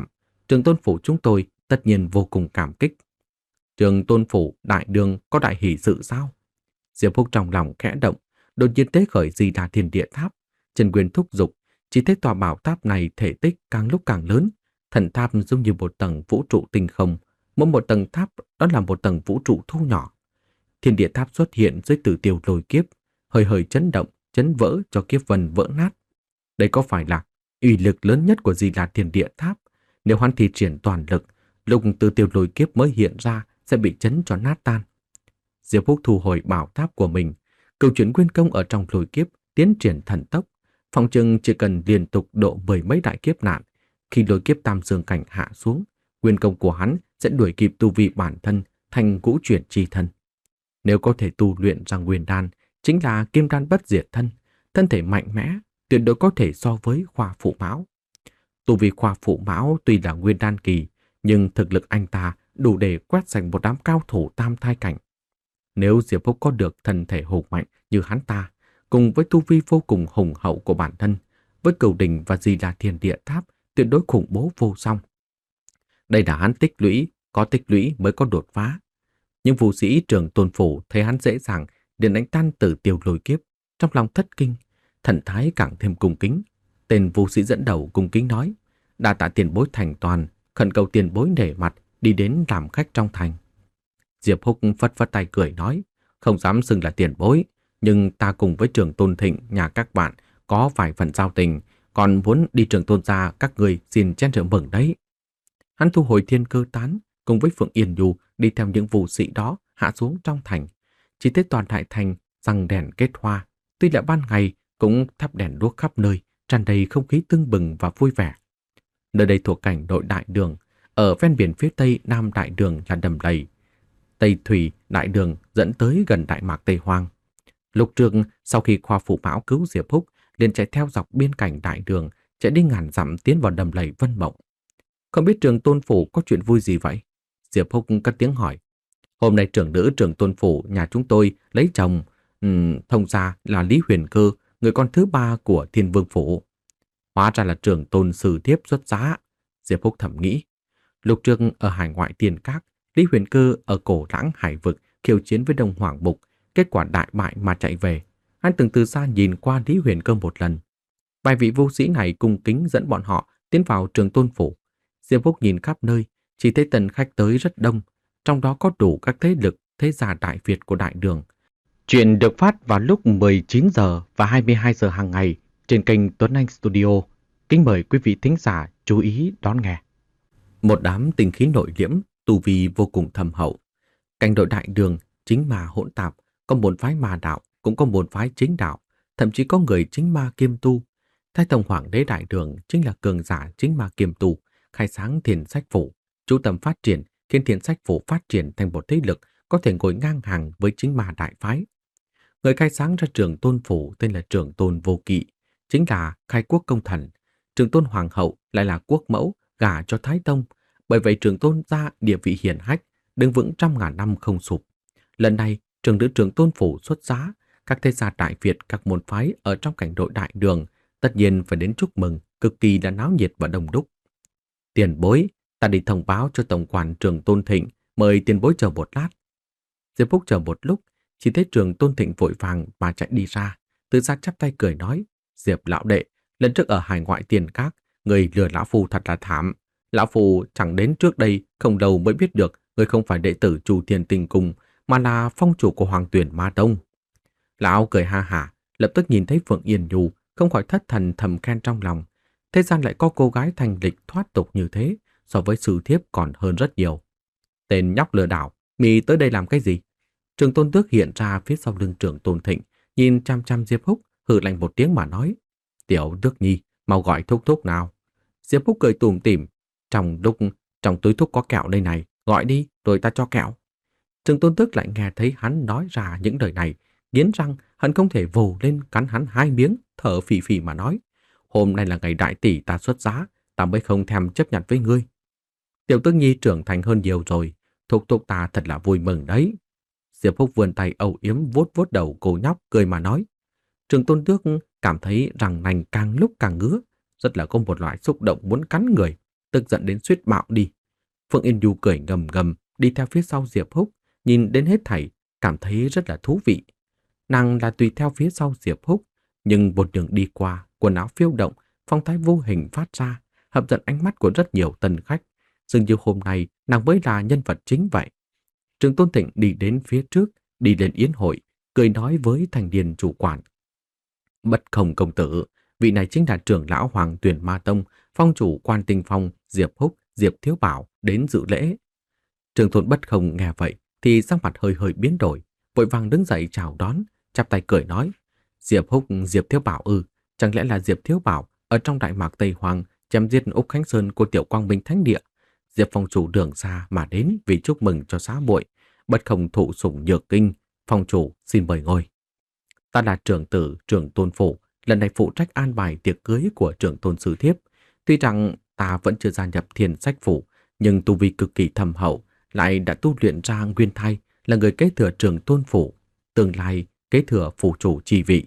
Trường tôn phủ chúng tôi tất nhiên vô cùng cảm kích. Trường tôn phủ đại đường có đại hỷ sự sao? Diệp Phúc trong lòng khẽ động, đột nhiên tế khởi Di Đà Thiên Địa Tháp. Trần Quyền thúc giục, chỉ thấy tòa bảo tháp này thể tích càng lúc càng lớn. Thần tháp giống như một tầng vũ trụ tinh không, mỗi một tầng tháp đó là một tầng vũ trụ thu nhỏ. Thiên Địa Tháp xuất hiện dưới tử tiêu lôi kiếp, hơi hơi chấn động, chấn vỡ cho kiếp vân vỡ nát. Đây có phải là uy lực lớn nhất của Di Đà Thiên Địa Tháp? Nếu hắn thi triển toàn lực, lúc tử tiêu lôi kiếp mới hiện ra sẽ bị chấn cho nát tan. Diệp Phúc thu hồi bảo tháp của mình, cửu chuyển nguyên công ở trong lôi kiếp tiến triển thần tốc, phòng chừng chỉ cần liên tục độ mười mấy đại kiếp nạn, khi lôi kiếp tam dương cảnh hạ xuống, nguyên công của hắn sẽ đuổi kịp tu vi bản thân thành ngũ chuyển chi thân. Nếu có thể tu luyện ra nguyên đan, chính là kim đan bất diệt thân, thân thể mạnh mẽ, tuyệt đối có thể so với Khoa Phụ Mão. Tu vi Khoa Phụ Mão tuy là nguyên đan kỳ, nhưng thực lực anh ta đủ để quét sạch một đám cao thủ tam thai cảnh. Nếu Diệp Phúc có được thân thể hùng mạnh như hắn ta, cùng với tu vi vô cùng hùng hậu của bản thân, với cửu đỉnh và Di Đà Thiên Địa Tháp tuyệt đối khủng bố vô song. Đây là hắn tích lũy, có tích lũy mới có đột phá. Nhưng vũ sĩ Trường Tôn Phủ thấy hắn dễ dàng liền đánh tan tử tiêu lôi kiếp, trong lòng thất kinh, thần thái càng thêm cung kính. Tên vũ sĩ dẫn đầu cung kính nói: "Đa tạ tiền bối thành toàn, khẩn cầu tiền bối nể mặt đi đến làm khách trong thành." Diệp Húc phất phất tay cười nói: "Không dám xưng là tiền bối, nhưng ta cùng với Trường Tôn Thịnh nhà các bạn có vài phần giao tình, còn muốn đi Trường Tôn gia các người xin chen rượu mừng đấy." Hắn thu hồi thiên cơ tán, cùng với Phượng Yên Nhu đi theo những vũ sĩ đó hạ xuống trong thành. Chỉ thấy toàn đại thành răng đèn kết hoa, tuy là ban ngày cũng thắp đèn đuốc khắp nơi, tràn đầy không khí tưng bừng và vui vẻ. Nơi đây thuộc cảnh nội đại đường, ở ven biển phía tây nam đại đường là đầm lầy. Tây thủy đại đường dẫn tới gần Đại Mạc Tây Hoang. Lục Trường sau khi Khoa Phụ Mão cứu Diệp Húc, liền chạy theo dọc biên cảnh đại đường, chạy đi ngàn dặm tiến vào đầm lầy Vân Mộng. Không biết Trường Tôn Phủ có chuyện vui gì vậy? Diệp Húc cất tiếng hỏi. Hôm nay trưởng nữ Trường Tôn Phủ nhà chúng tôi lấy chồng, um, thông ra là Lý Huyền Cơ, người con thứ ba của Thiên Vương Phủ. Hóa ra là Trường Tôn Sử Thiếp xuất giá. Diệp Húc thầm nghĩ. Lục Trường ở hải ngoại tiền các, Lý Huyền Cơ ở cổ lãng hải vực khiêu chiến với Đông Hoàng Mục, kết quả đại bại mà chạy về. Hắn từng từ xa nhìn qua Lý Huyền Cơ một lần. Vài vị vũ sĩ này cung kính dẫn bọn họ tiến vào Trường Tôn Phủ. Diệp Húc nhìn khắp nơi, chỉ thấy tần khách tới rất đông, trong đó có đủ các thế lực, thế gia Đại Việt của đại đường. Chuyện được phát vào lúc mười chín giờ và hai mươi hai giờ hàng ngày trên kênh Tuấn Anh Studio. Kính mời quý vị thính giả chú ý đón nghe. Một đám tinh khí nội liễm, tu vi vô cùng thâm hậu. Cảnh đội đại đường chính ma hỗn tạp, có môn phái ma đạo, cũng có môn phái chính đạo, thậm chí có người chính ma kiêm tu. Thái Tông Hoàng đế đại đường chính là cường giả chính ma kiêm tu, khai sáng Thiền Sách Phủ, chú tâm phát triển, khiến Thiền Sách Phủ phát triển thành một thế lực có thể ngồi ngang hàng với chính ma đại phái. Người khai sáng ra Trường Tôn Phủ tên là Trường Tôn Vô Kỵ, chính là khai quốc công thần. Trường Tôn Hoàng hậu lại là quốc mẫu, gả cho Thái Tông. Bởi vậy Trường Tôn gia địa vị hiển hách, đứng vững trăm ngàn năm không sụp. Lần này, trường nữ Trường Tôn Phủ xuất giá, các thế gia Đại Việt, các môn phái ở trong cảnh đội đại đường tất nhiên phải đến chúc mừng, cực kỳ là náo nhiệt và đông đúc. Tiền bối, ta đi thông báo cho tổng quản Trường Tôn Thịnh, mời tiền bối chờ một lát. Diệp Phúc chờ một lúc, chỉ thấy Trường Tôn Thịnh vội vàng mà chạy đi ra, từ ra chắp tay cười nói: Diệp lão đệ, lần trước ở hải ngoại tiền các, người lừa lão phu thật là thảm. Lão phu chẳng đến trước đây không lâu mới biết được người không phải đệ tử Chu Thiên Tinh Cung, mà là phong chủ của Hoàng Tuyển Ma Tông. Lão cười ha hả, lập tức nhìn thấy Phượng Yên Nhu, không khỏi thất thần thầm khen trong lòng. Thế gian lại có cô gái thành lịch thoát tục như thế, so với Sử Thiếp còn hơn rất nhiều. Tên nhóc lừa đảo, mì tới đây làm cái gì? Trường Tôn Tước hiện ra phía sau lưng Trường Tôn Thịnh, nhìn chăm chăm Diệp Húc, hừ lạnh một tiếng mà nói: Tiểu Tước Nhi, mau gọi thúc thúc nào. Diệp Húc cười tủm tỉm: Trong lúc trong túi thuốc có kẹo đây này, gọi đi rồi ta cho kẹo. Trường Tôn Tước lại nghe thấy hắn nói ra những lời này, nghiến răng, hắn không thể vồ lên cắn hắn hai miếng, thở phì phì mà nói: Hôm nay là ngày đại tỷ ta xuất giá, ta mới không thèm chấp nhận với ngươi. Tiểu Tước Nhi trưởng thành hơn nhiều rồi, thúc thúc ta thật là vui mừng đấy. Diệp Húc vươn tay âu yếm vuốt vuốt đầu cô nhóc, cười mà nói. Trường Tôn Tước cảm thấy răng nanh càng lúc càng ngứa, rất là có một loại xúc động muốn cắn người. tức giận đến suýt bạo đi. Phượng Yên Du cười ngầm ngầm đi theo phía sau Diệp Húc, nhìn đến hết thảy, cảm thấy rất là thú vị. Nàng là tùy theo phía sau Diệp Húc, nhưng một đường đi qua, quần áo phiêu động, phong thái vô hình phát ra, hấp dẫn ánh mắt của rất nhiều tân khách. Dường như hôm nay nàng mới là nhân vật chính vậy. Trường Tôn Thịnh đi đến phía trước, đi lên yến hội, cười nói với thành niên chủ quản. Bất Không công tử, vị này chính là trưởng lão Hoàng Tuyền Ma Tông, phong chủ Quan Tinh Phong, Diệp Húc, Diệp Thiếu Bảo đến dự lễ. Trường Tôn Bất Không nghe vậy thì sắc mặt hơi hơi biến đổi, vội vàng đứng dậy chào đón, chắp tay cười nói: Diệp Húc, Diệp Thiếu Bảo ư? Chẳng lẽ là Diệp Thiếu Bảo ở trong Đại Mạc Tây Hoàng chém giết Úc Khánh Sơn của Tiểu Quang Minh Thánh Địa? Diệp phong chủ đường xa mà đến vì chúc mừng cho xá muội. Bất Không thụ sủng nhược kinh, phong chủ xin mời ngồi. Ta là trưởng tử Trưởng Tôn phủ, lần này phụ trách an bài tiệc cưới của Trưởng Tôn sư thiếp. Tuy rằng ta vẫn chưa gia nhập Thiên Sách phủ, nhưng tu vi cực kỳ thâm hậu, lại đã tu luyện ra nguyên thai, là người kế thừa Trưởng Tôn phủ, tương lai kế thừa phủ chủ chi vị.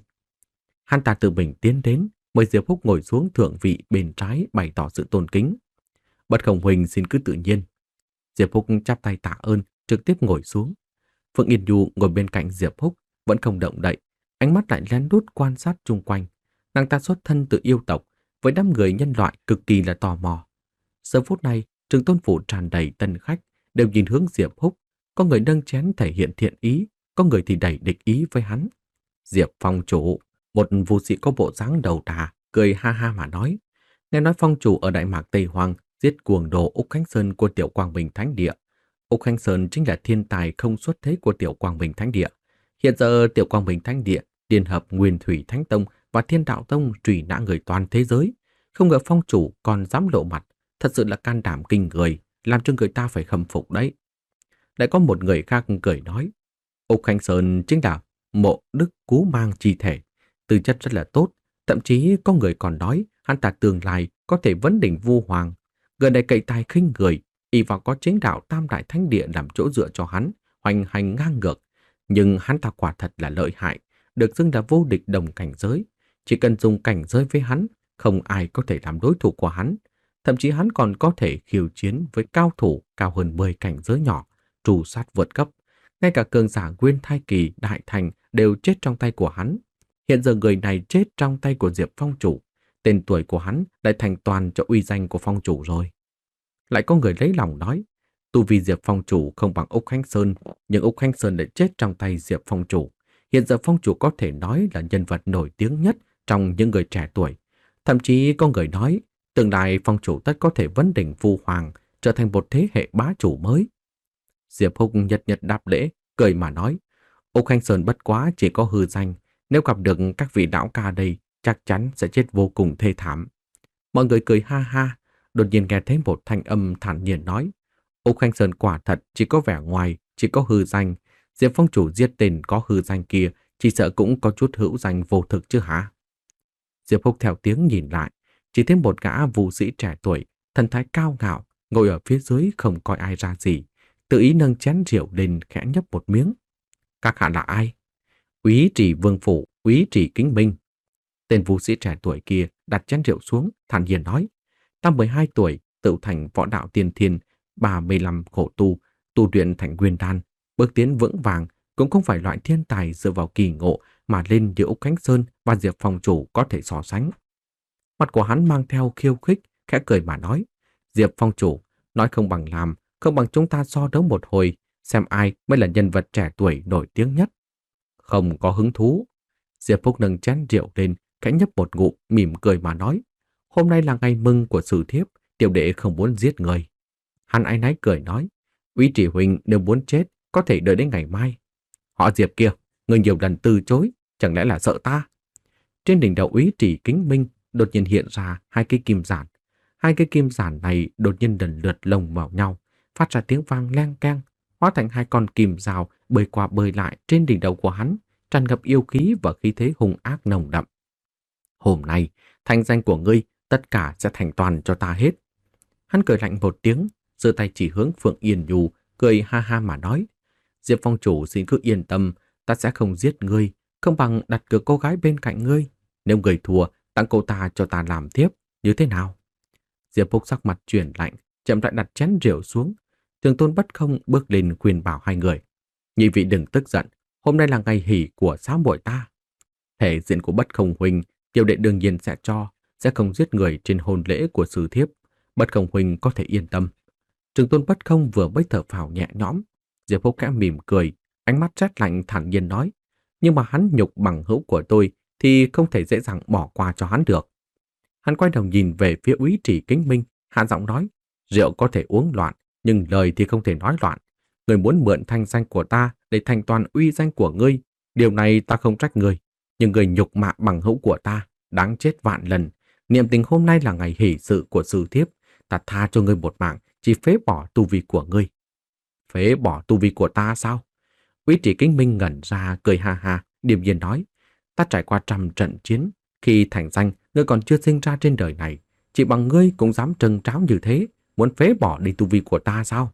Hắn ta tự mình tiến đến, mời Diệp Húc ngồi xuống thượng vị bên trái, bày tỏ sự tôn kính. Bất Không huynh xin cứ tự nhiên. Diệp Húc chắp tay tạ ơn, trực tiếp ngồi xuống. Phượng Yên Du ngồi bên cạnh Diệp Húc, vẫn không động đậy, ánh mắt lại lén lút quan sát chung quanh. Nàng ta xuất thân từ yêu tộc, với đám người nhân loại cực kỳ là tò mò. Giờ phút này, Trường Tôn phủ tràn đầy tân khách, đều nhìn hướng Diệp Húc. Có người nâng chén thể hiện thiện ý, có người thì đẩy địch ý với hắn. Diệp phong chủ, một vũ sĩ có bộ dáng đầu đà, cười ha ha mà nói: nghe nói phong chủ ở Đại Mạc Tây Hoàng giết cuồng đồ Úc Khánh Sơn của Tiểu Quang Minh Thánh Địa. Úc Khánh Sơn chính là thiên tài không xuất thế của Tiểu Quang Minh Thánh Địa. Hiện giờ Tiểu Quang Minh Thánh Địa liên hợp Nguyên Thủy Thánh Tông và Thiên Đạo Tông truy nã người toàn thế giới. Không ngờ phong chủ còn dám lộ mặt, thật sự là can đảm kinh người, làm cho người ta phải khâm phục đấy. Lại có một người khác cười nói: Úc Khánh Sơn chính là mộ đức cú mang chi thể, tư chất rất là tốt, thậm chí có người còn nói hắn ta tương lai có thể vấn đỉnh vu hoàng. Người này cậy tài khinh người, y vào có chính đạo Tam Đại Thánh Địa làm chỗ dựa cho hắn, hoành hành ngang ngược. Nhưng hắn ta quả thật là lợi hại, được xưng là vô địch đồng cảnh giới. Chỉ cần dùng cảnh giới với hắn, không ai có thể làm đối thủ của hắn. Thậm chí hắn còn có thể khiêu chiến với cao thủ cao hơn mười cảnh giới nhỏ, trù sát vượt cấp. Ngay cả cường giả Nguyên Thai Kỳ Đại Thành đều chết trong tay của hắn. Hiện giờ người này chết trong tay của Diệp phong chủ, tên tuổi của hắn lại thành toàn cho uy danh của phong chủ rồi. Lại có người lấy lòng nói: tu vi Diệp phong chủ không bằng Úc Khánh Sơn, nhưng Úc Khánh Sơn lại chết trong tay Diệp phong chủ. Hiện giờ phong chủ có thể nói là nhân vật nổi tiếng nhất trong những người trẻ tuổi. Thậm chí có người nói tương lai phong chủ tất có thể vấn đỉnh vu hoàng, trở thành một thế hệ bá chủ mới. Diệp Húc nhật nhật đáp lễ, cười mà nói: Úc Khánh Sơn bất quá chỉ có hư danh, nếu gặp được các vị lão ca đây, chắc chắn sẽ chết vô cùng thê thảm. Mọi người cười ha ha, đột nhiên nghe thấy một thanh âm thản nhiên nói: Úc Khánh Sơn quả thật chỉ có vẻ ngoài, chỉ có hư danh. Diệp phong chủ giết tên có hư danh kia, chỉ sợ cũng có chút hữu danh vô thực chứ hả? Diệp Húc theo tiếng nhìn lại, chỉ thấy một gã vũ sĩ trẻ tuổi, thần thái cao ngạo, ngồi ở phía dưới không coi ai ra gì, tự ý nâng chén rượu lên khẽ nhấp một miếng. Các hạ là ai? Úy Trì Vương phủ, Úy Trì Kính Minh. Tên vũ sĩ trẻ tuổi kia đặt chén rượu xuống, thản nhiên nói: năm mười hai tuổi, tự thành võ đạo tiên thiên, ba mươi lăm khổ tu, tu luyện thành nguyên đan, bước tiến vững vàng, cũng không phải loại thiên tài dựa vào kỳ ngộ mà lên như Úc Khánh Sơn và Diệp phong chủ có thể so sánh. Mặt của hắn mang theo khiêu khích, khẽ cười mà nói: Diệp phong chủ, nói không bằng làm, không bằng chúng ta so đấu một hồi, xem ai mới là nhân vật trẻ tuổi nổi tiếng nhất. Không có hứng thú. Diệp Phúc nâng chén rượu lên, khẽ nhấp một ngụm, mỉm cười mà nói: hôm nay là ngày mừng của sử thiếp, tiểu đệ không muốn giết người. Hắn áy náy cười nói: Úy Trì huynh nếu muốn chết, có thể đợi đến ngày mai. Họ Diệp kia, người nhiều lần từ chối, chẳng lẽ là sợ ta? Trên đỉnh đầu Úy Trì Kính Minh đột nhiên hiện ra hai cây kim giản. Hai cây kim giản này đột nhiên lần lượt lồng vào nhau, phát ra tiếng vang leng keng, hóa thành hai con kim rào bơi qua bơi lại trên đỉnh đầu của hắn, tràn ngập yêu khí và khí thế hung ác nồng đậm. Hôm nay, thanh danh của ngươi tất cả sẽ thành toàn cho ta hết. Hắn cười lạnh một tiếng, giơ tay chỉ hướng Phượng Yên Du, cười ha ha mà nói: Diệp phong chủ xin cứ yên tâm, ta sẽ không giết ngươi, không bằng đặt cược cô gái bên cạnh ngươi. Nếu người thua, tặng cô ta cho ta làm tiếp, như thế nào? Diệp Phúc sắc mặt chuyển lạnh, chậm rãi đặt chén rượu xuống. Trường Tôn Bất Không bước lên khuyên bảo hai người. Nhị vị đừng tức giận, hôm nay là ngày hỷ của sáu muội ta. Thể diện của Bất Không huynh, tiểu đệ đương nhiên sẽ cho, sẽ không giết người trên hôn lễ của sư thiếp. Bất Không huynh có thể yên tâm. Trường Tôn Bất Không vừa mới thở phào nhẹ nhõm. Diệp Phúc khẽ mỉm cười, ánh mắt rét lạnh thản nhiên nói. Nhưng mà hắn nhục bằng hữu của tôi thì không thể dễ dàng bỏ qua cho hắn được. Hắn quay đầu nhìn về phía Úy Trì Kính Minh, hạ giọng nói, rượu có thể uống loạn, nhưng lời thì không thể nói loạn. Người muốn mượn thanh danh của ta để thành toàn uy danh của ngươi, điều này ta không trách ngươi. Nhưng người nhục mạ bằng hữu của ta, đáng chết vạn lần. Niệm tình hôm nay là ngày hỷ sự của sư thiếp, ta tha cho ngươi một mạng, chỉ phế bỏ tu vi của ngươi. Phế bỏ tu vi của ta sao? Úy Trì Kính Minh ngẩn ra cười ha ha, điềm nhiên nói, ta trải qua trăm trận chiến, khi thành danh ngươi còn chưa sinh ra trên đời này, chỉ bằng ngươi cũng dám trừng tráo như thế, muốn phế bỏ đi tu vi của ta sao?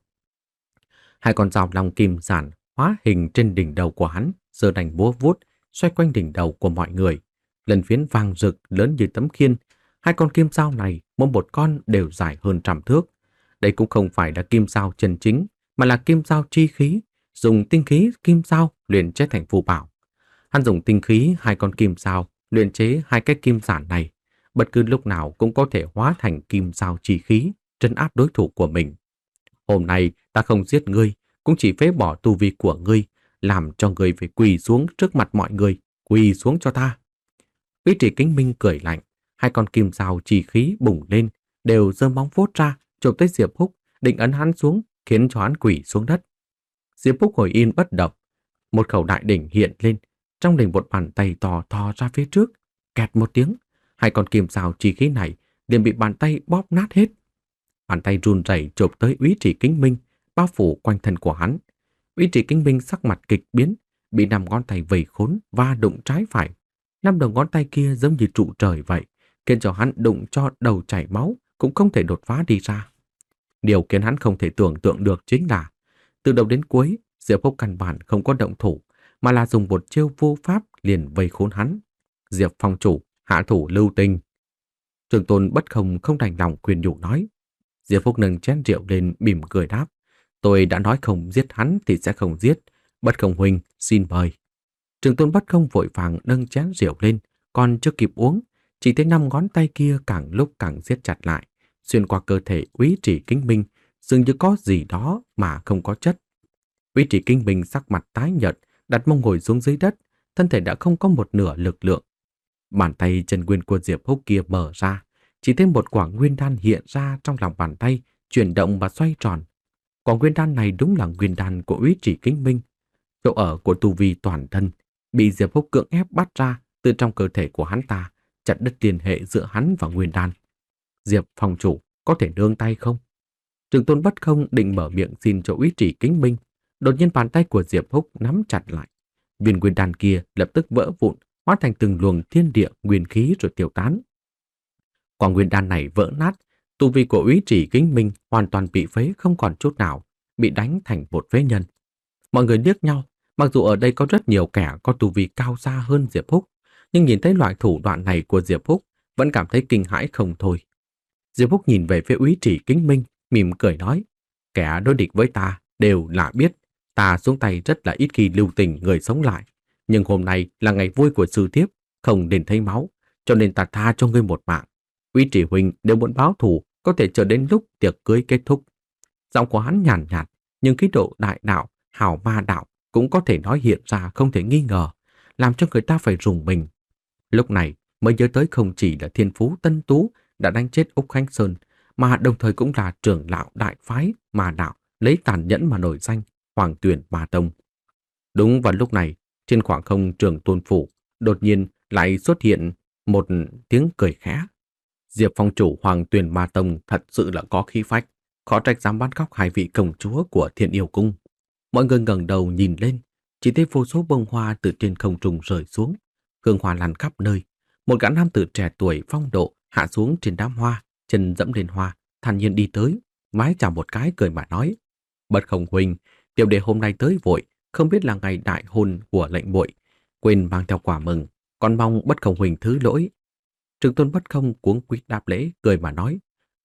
Hai con dao long kim giản hóa hình trên đỉnh đầu của hắn, giơ đành búa vuốt, xoay quanh đỉnh đầu của mọi người. Lần phiến vàng rực lớn như tấm khiên, hai con kim dao này mỗi một con đều dài hơn trăm thước. Đây cũng không phải là kim dao chân chính, mà là kim dao chi khí, dùng tinh khí kim dao luyện chế thành phù bảo. Hắn dùng tinh khí hai con kim dao luyện chế hai cái kim giản này, bất cứ lúc nào cũng có thể hóa thành kim dao chi khí, trấn áp đối thủ của mình. Hôm nay ta không giết ngươi, cũng chỉ phế bỏ tu vi của ngươi, làm cho ngươi phải quỳ xuống trước mặt mọi người, quỳ xuống cho ta. Úy Trì Kính Minh cười lạnh, hai con kim dao chi khí bùng lên, đều giơ móng vuốt ra, chụp tới Diệp Húc, định ấn hắn xuống, khiến cho hắn quỳ xuống đất. Diệp Húc ngồi yên bất động, một khẩu đại đỉnh hiện lên, trong đỉnh một bàn tay to thò ra phía trước, kẹt một tiếng, hai con kim dao chi khí này liền bị bàn tay bóp nát hết. Bàn tay run rẩy chụp tới Úy Trì Kính Minh, bao phủ quanh thân của hắn. Úy Trì Kính Minh sắc mặt kịch biến, bị năm ngón tay vây khốn và đụng trái phải. Năm đầu ngón tay kia giống như trụ trời vậy, khiến cho hắn đụng cho đầu chảy máu cũng không thể đột phá đi ra. Điều khiến hắn không thể tưởng tượng được chính là từ đầu đến cuối, Diệp Húc căn bản không có động thủ, mà là dùng một chiêu vô pháp liền vây khốn hắn. Diệp phong chủ, hạ thủ lưu tình. Trường Tôn Bất Không không đành lòng khuyên nhủ nói. Diệp Húc nâng chén rượu lên mỉm cười đáp. Tôi đã nói không giết hắn thì sẽ không giết. Bất Không huynh, xin mời. Trường Tôn Bất Không vội vàng nâng chén rượu lên, còn chưa kịp uống, chỉ thấy năm ngón tay kia càng lúc càng siết chặt lại, xuyên qua cơ thể Úy Trì Kính Minh, dường như có gì đó mà không có chất. Úy Trì Kính Minh sắc mặt tái nhợt, đặt mông ngồi xuống dưới đất, thân thể đã không có một nửa lực lượng. Bàn tay chân nguyên của Diệp Húc kia mở ra, chỉ thấy một quả nguyên đan hiện ra trong lòng bàn tay, chuyển động và xoay tròn. Quả nguyên đan này đúng là nguyên đan của Úy Trì Kính Minh. Chỗ ở của tu vi toàn thân bị Diệp Húc cưỡng ép bắt ra từ trong cơ thể của hắn ta, chặt đứt liên hệ giữa hắn và nguyên đan. Diệp phòng chủ, có thể nương tay không? Trường Tôn Bất Không định mở miệng xin cho Úy Trì Kính Minh, đột nhiên bàn tay của Diệp Húc nắm chặt lại. Viên nguyên đan kia lập tức vỡ vụn, hóa thành từng luồng thiên địa nguyên khí rồi tiêu tán. Quả nguyên đan này vỡ nát, tu vi của Úy Trì Kính Minh hoàn toàn bị phế không còn chút nào, bị đánh thành một phế nhân. Mọi người liếc nhau, mặc dù ở đây có rất nhiều kẻ có tu vi cao xa hơn Diệp Húc, nhưng nhìn thấy loại thủ đoạn này của Diệp Húc vẫn cảm thấy kinh hãi không thôi. Diệp Húc nhìn về phía Úy Trì Kính Minh, mỉm cười nói, kẻ đối địch với ta đều là biết ta xuống tay rất là ít khi lưu tình người sống lại. Nhưng hôm nay là ngày vui của sư thiếp, không nên thấy máu, cho nên ta tha cho ngươi một mạng. Úy Trì huynh nếu muốn báo thù, có thể chờ đến lúc tiệc cưới kết thúc. Giọng của hắn nhàn nhạt, nhạt, nhưng khí độ đại đạo, hào ma đạo cũng có thể nói hiện ra không thể nghi ngờ, làm cho người ta phải rùng mình. Lúc này mới nhớ tới không chỉ là thiên phú Tân Tú đã đánh chết Úc Khánh Sơn, mà đồng thời cũng là trưởng lão đại phái mà đạo lấy tàn nhẫn mà nổi danh, Hoàng Tuyền Ma Tông. Đúng vào lúc này, trên khoảng không Trường Tôn phủ, đột nhiên lại xuất hiện một tiếng cười khẽ. Diệp phong chủ Hoàng Tuyền Ma Tông thật sự là có khí phách, khó trách dám bắt cóc hai vị công chúa của Thiên Yêu Cung. Mọi người ngẩng đầu nhìn lên, chỉ thấy vô số bông hoa từ trên không trung rơi xuống, hương hoa lan khắp nơi. Một gã nam tử trẻ tuổi phong độ hạ xuống trên đám hoa, chân dẫm lên hoa, thản nhiên đi tới, vái chào một cái cười mà nói: Bất Không huynh, tiểu đệ hôm nay tới vội, không biết là ngày đại hôn của lệnh muội, quên mang theo quà mừng, còn mong Bất Không huynh thứ lỗi. Trường Tôn Bất Không cuống quýt đáp lễ, cười mà nói: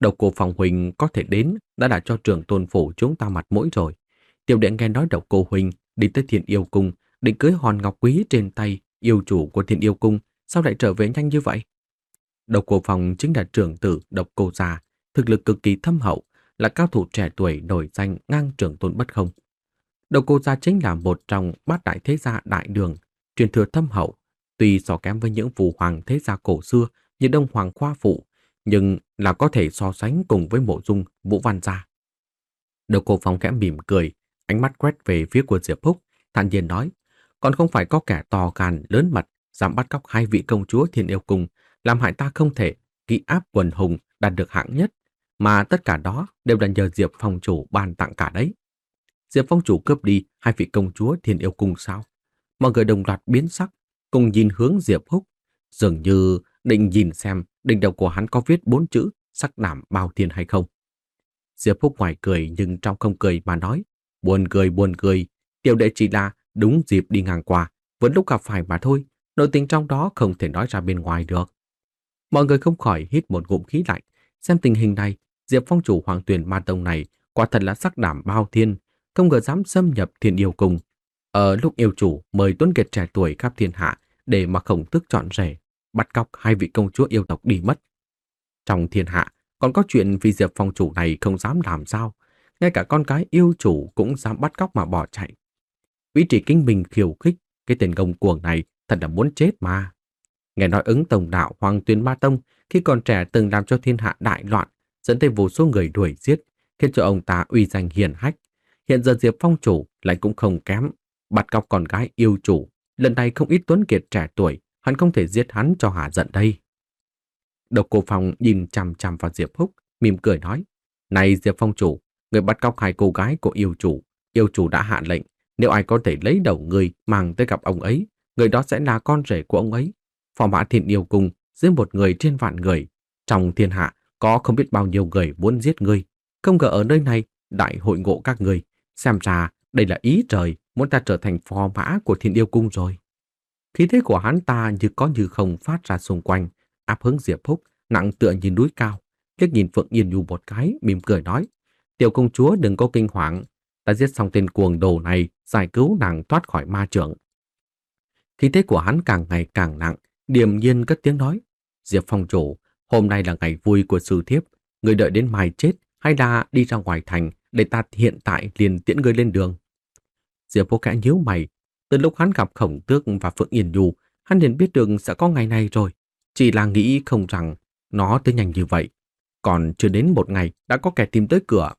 Độc Cô Phong huynh có thể đến đã đã cho Trường Tôn phủ chúng ta mặt mũi rồi. Tiểu đệ nghe nói Độc Cô huynh đi tới Thiên Yêu cung, định cưới hòn ngọc quý trên tay yêu chủ của Thiên Yêu cung, sao lại trở về nhanh như vậy? Độc Cô Phong chính là trưởng tử Độc Cô gia, thực lực cực kỳ thâm hậu, là cao thủ trẻ tuổi nổi danh ngang Trường Tôn bất không. Độc Cô gia chính là một trong bát đại thế gia đại đường, truyền thừa thâm hậu, tuy so kém với những phù hoàng thế gia cổ xưa như Đông Hoàng Khoa Phụ, nhưng là có thể so sánh cùng với Mộ Dung, Vũ Văn gia. Độc Cô Phong khẽ mỉm cười, ánh mắt quét về phía của Diệp Húc, thản nhiên nói, còn không phải có kẻ to gan lớn mật dám bắt cóc hai vị công chúa Thiên Yêu cung, làm hại ta không thể kỵ áp quần hùng đạt được hạng nhất, mà tất cả đó đều là nhờ Diệp phong chủ ban tặng cả đấy. Diệp phong chủ cướp đi hai vị công chúa Thiên Yêu cung sao? Mọi người đồng loạt biến sắc, cùng nhìn hướng Diệp Húc, dường như định nhìn xem đỉnh đầu của hắn có viết bốn chữ sắc đảm bao thiên hay không. Diệp Húc ngoài cười nhưng trong không cười mà nói, buồn cười buồn cười, tiểu đệ chỉ là đúng dịp đi ngang qua, vẫn lúc gặp phải mà thôi, nội tình trong đó không thể nói ra bên ngoài được. Mọi người không khỏi hít một ngụm khí lạnh, xem tình hình này, Diệp phong chủ Hoàng Tuyền Ma Tông này quả thật là sắc đảm bao thiên, không ngờ dám xâm nhập Thiên Yêu cung. Ở lúc yêu chủ mời tuấn kiệt trẻ tuổi khắp thiên hạ để mà khổng tức chọn rể, bắt cóc hai vị công chúa yêu tộc đi mất. Trong thiên hạ còn có chuyện vì Diệp phong chủ này không dám làm sao, ngay cả con cái yêu chủ cũng dám bắt cóc mà bỏ chạy. Vĩ Trì Kinh Bình khiêu khích, cái tên ngông cuồng này thật là muốn chết mà. Nghe nói ứng tổng đạo Hoàng Tuyền Ma Tông khi còn trẻ từng làm cho thiên hạ đại loạn, dẫn tới vô số người đuổi giết, khiến cho ông ta uy danh hiển hách. Hiện giờ Diệp phong chủ lại cũng không kém, bắt cóc con gái yêu chủ, lần này không ít tuấn kiệt trẻ tuổi, hắn không thể giết hắn cho hả giận đây. Độc Cô Phong nhìn chằm chằm vào Diệp Húc, mỉm cười nói, này Diệp phong chủ, người bắt cóc hai cô gái của yêu chủ, yêu chủ đã hạ lệnh, nếu ai có thể lấy đầu người mang tới gặp ông ấy, người đó sẽ là con rể của ông ấy. Phò mã Thiên Yêu cung giết một người trên vạn người, trong thiên hạ có không biết bao nhiêu người muốn giết ngươi, không ngờ ở nơi này đại hội ngộ các người, xem ra đây là ý trời muốn ta trở thành phò mã của Thiên Yêu cung rồi. Khí thế của hắn ta như có như không phát ra xung quanh, áp hứng Diệp Húc nặng tựa như núi cao, liếc nhìn Phượng Yên Nhu một cái, mỉm cười nói, tiểu công chúa đừng có kinh hoàng, ta giết xong tên cuồng đồ này, giải cứu nàng thoát khỏi ma trưởng. Khí thế của hắn càng ngày càng nặng, điềm nhiên cất tiếng nói, Diệp phong chủ, hôm nay là ngày vui của sư thiếp, người đợi đến mai chết hay là đi ra ngoài thành để ta hiện tại liền tiễn người lên đường. Diệp Vô Kẽ nhíu mày, từ lúc hắn gặp Khổng Tước và Phượng Yên Nhu, hắn liền biết được sẽ có ngày này rồi, chỉ là nghĩ không rằng nó tới nhanh như vậy, còn chưa đến một ngày đã có kẻ tìm tới cửa.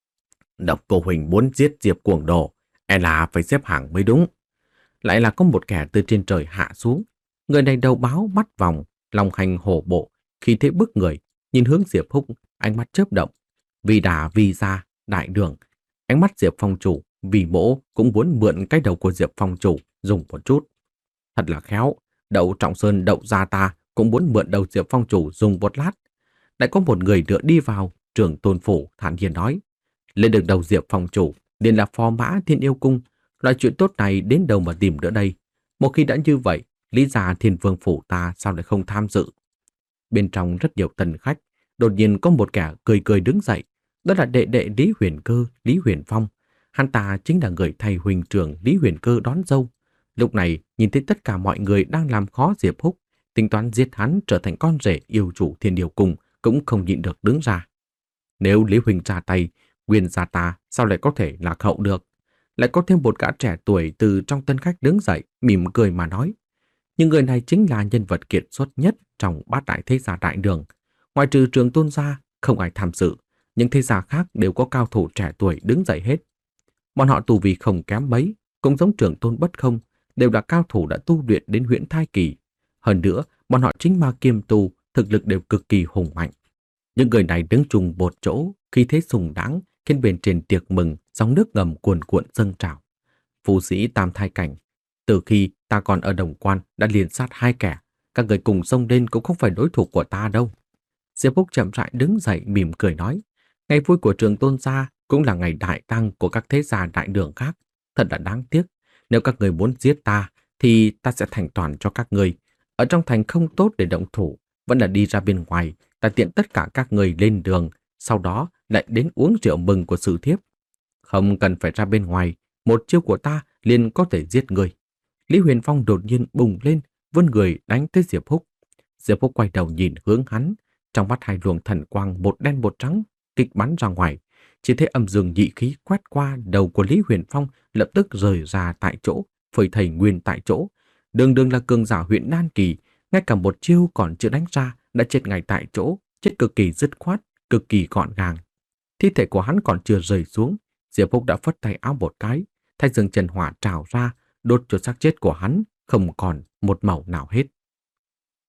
Độc Cô huynh muốn giết Diệp cuồng đồ, e là phải xếp hàng mới đúng. Lại là có một kẻ từ trên trời hạ xuống, người này đầu báo mắt vòng, lòng hành hổ bộ, khí thế bức người, nhìn hướng Diệp Húc, ánh mắt chớp động, vì đà vì ra, đại đường. Ánh mắt Diệp phong chủ, vì mỗ cũng muốn mượn cái đầu của Diệp phong chủ dùng một chút. Thật là khéo, Đậu Trọng Sơn Đậu gia ta cũng muốn mượn đầu Diệp phong chủ dùng một lát. Lại có một người nữa đi vào, Trưởng Tôn phủ thản nhiên nói, lên được đầu Diệp phong chủ, liền là phò mã Thiên Yêu cung, loại chuyện tốt này đến đâu mà tìm nữa đây. Một khi đã như vậy, lý ra Thiên Vương phủ ta sao lại không tham dự. Bên trong rất nhiều tân khách, đột nhiên có một kẻ cười cười đứng dậy, đó là đệ đệ Lý Huyền Cơ, Lý Huyền Phong. Hắn ta chính là người thầy huynh trưởng Lý Huyền Cơ đón dâu. Lúc này nhìn thấy tất cả mọi người đang làm khó Diệp Húc, tính toán giết hắn trở thành con rể yêu chủ Thiên Điều cung, cũng không nhịn được đứng ra. Nếu Lý huynh ra tay, Nguyên gia ta sao lại có thể lạc hậu được? Lại có thêm một gã trẻ tuổi từ trong tân khách đứng dậy, mỉm cười mà nói. Nhưng người này chính là nhân vật kiệt xuất nhất trong bát đại thế gia đại đường. Ngoài trừ Trường Tôn gia, không ai tham dự, những thế gia khác đều có cao thủ trẻ tuổi đứng dậy hết. Bọn họ tu vi không kém mấy, cũng giống Trường Tôn bất không, đều là cao thủ đã tu luyện đến huyễn thai kỳ. Hơn nữa, bọn họ chính ma kiêm tu, thực lực đều cực kỳ hùng mạnh. Những người này đứng chung một chỗ, khí thế sùng đáng, khiến bên trên tiệc mừng, sóng nước ngầm cuồn cuộn dâng trào. Phù sĩ tam thai cảnh, từ khi ta còn ở Đồng Quan đã liền sát hai kẻ, các người cùng xông lên cũng không phải đối thủ của ta đâu. Diệp Húc chậm rãi đứng dậy mỉm cười nói, ngày vui của Trường Tôn gia cũng là ngày đại tăng của các thế gia đại đường khác, thật là đáng tiếc. Nếu các người muốn giết ta, thì ta sẽ thành toàn cho các người. Ở trong thành không tốt để động thủ, vẫn là đi ra bên ngoài, ta tiện tất cả các người lên đường, sau đó lại đến uống rượu mừng của sử thiếp. Không cần phải ra bên ngoài, một chiêu của ta liền có thể giết người. Lý Huyền Phong đột nhiên bùng lên, vươn người đánh tới Diệp Húc. Diệp Húc quay đầu nhìn hướng hắn, trong mắt hai luồng thần quang một đen một trắng kích bắn ra ngoài. Chỉ thấy âm dương nhị khí quét qua đầu của Lý Huyền Phong, lập tức rời ra tại chỗ, phơi thây nguyên tại chỗ. Đường đường là cường giả huyện Nan Kỳ, ngay cả một chiêu còn chưa đánh ra đã chết ngay tại chỗ, chết cực kỳ dứt khoát, cực kỳ gọn gàng. Thi thể của hắn còn chưa rơi xuống, Diệp Húc đã phất tay áo một cái, thanh dương chân hỏa trào ra, đốt cho xác chết của hắn không còn một màu nào hết.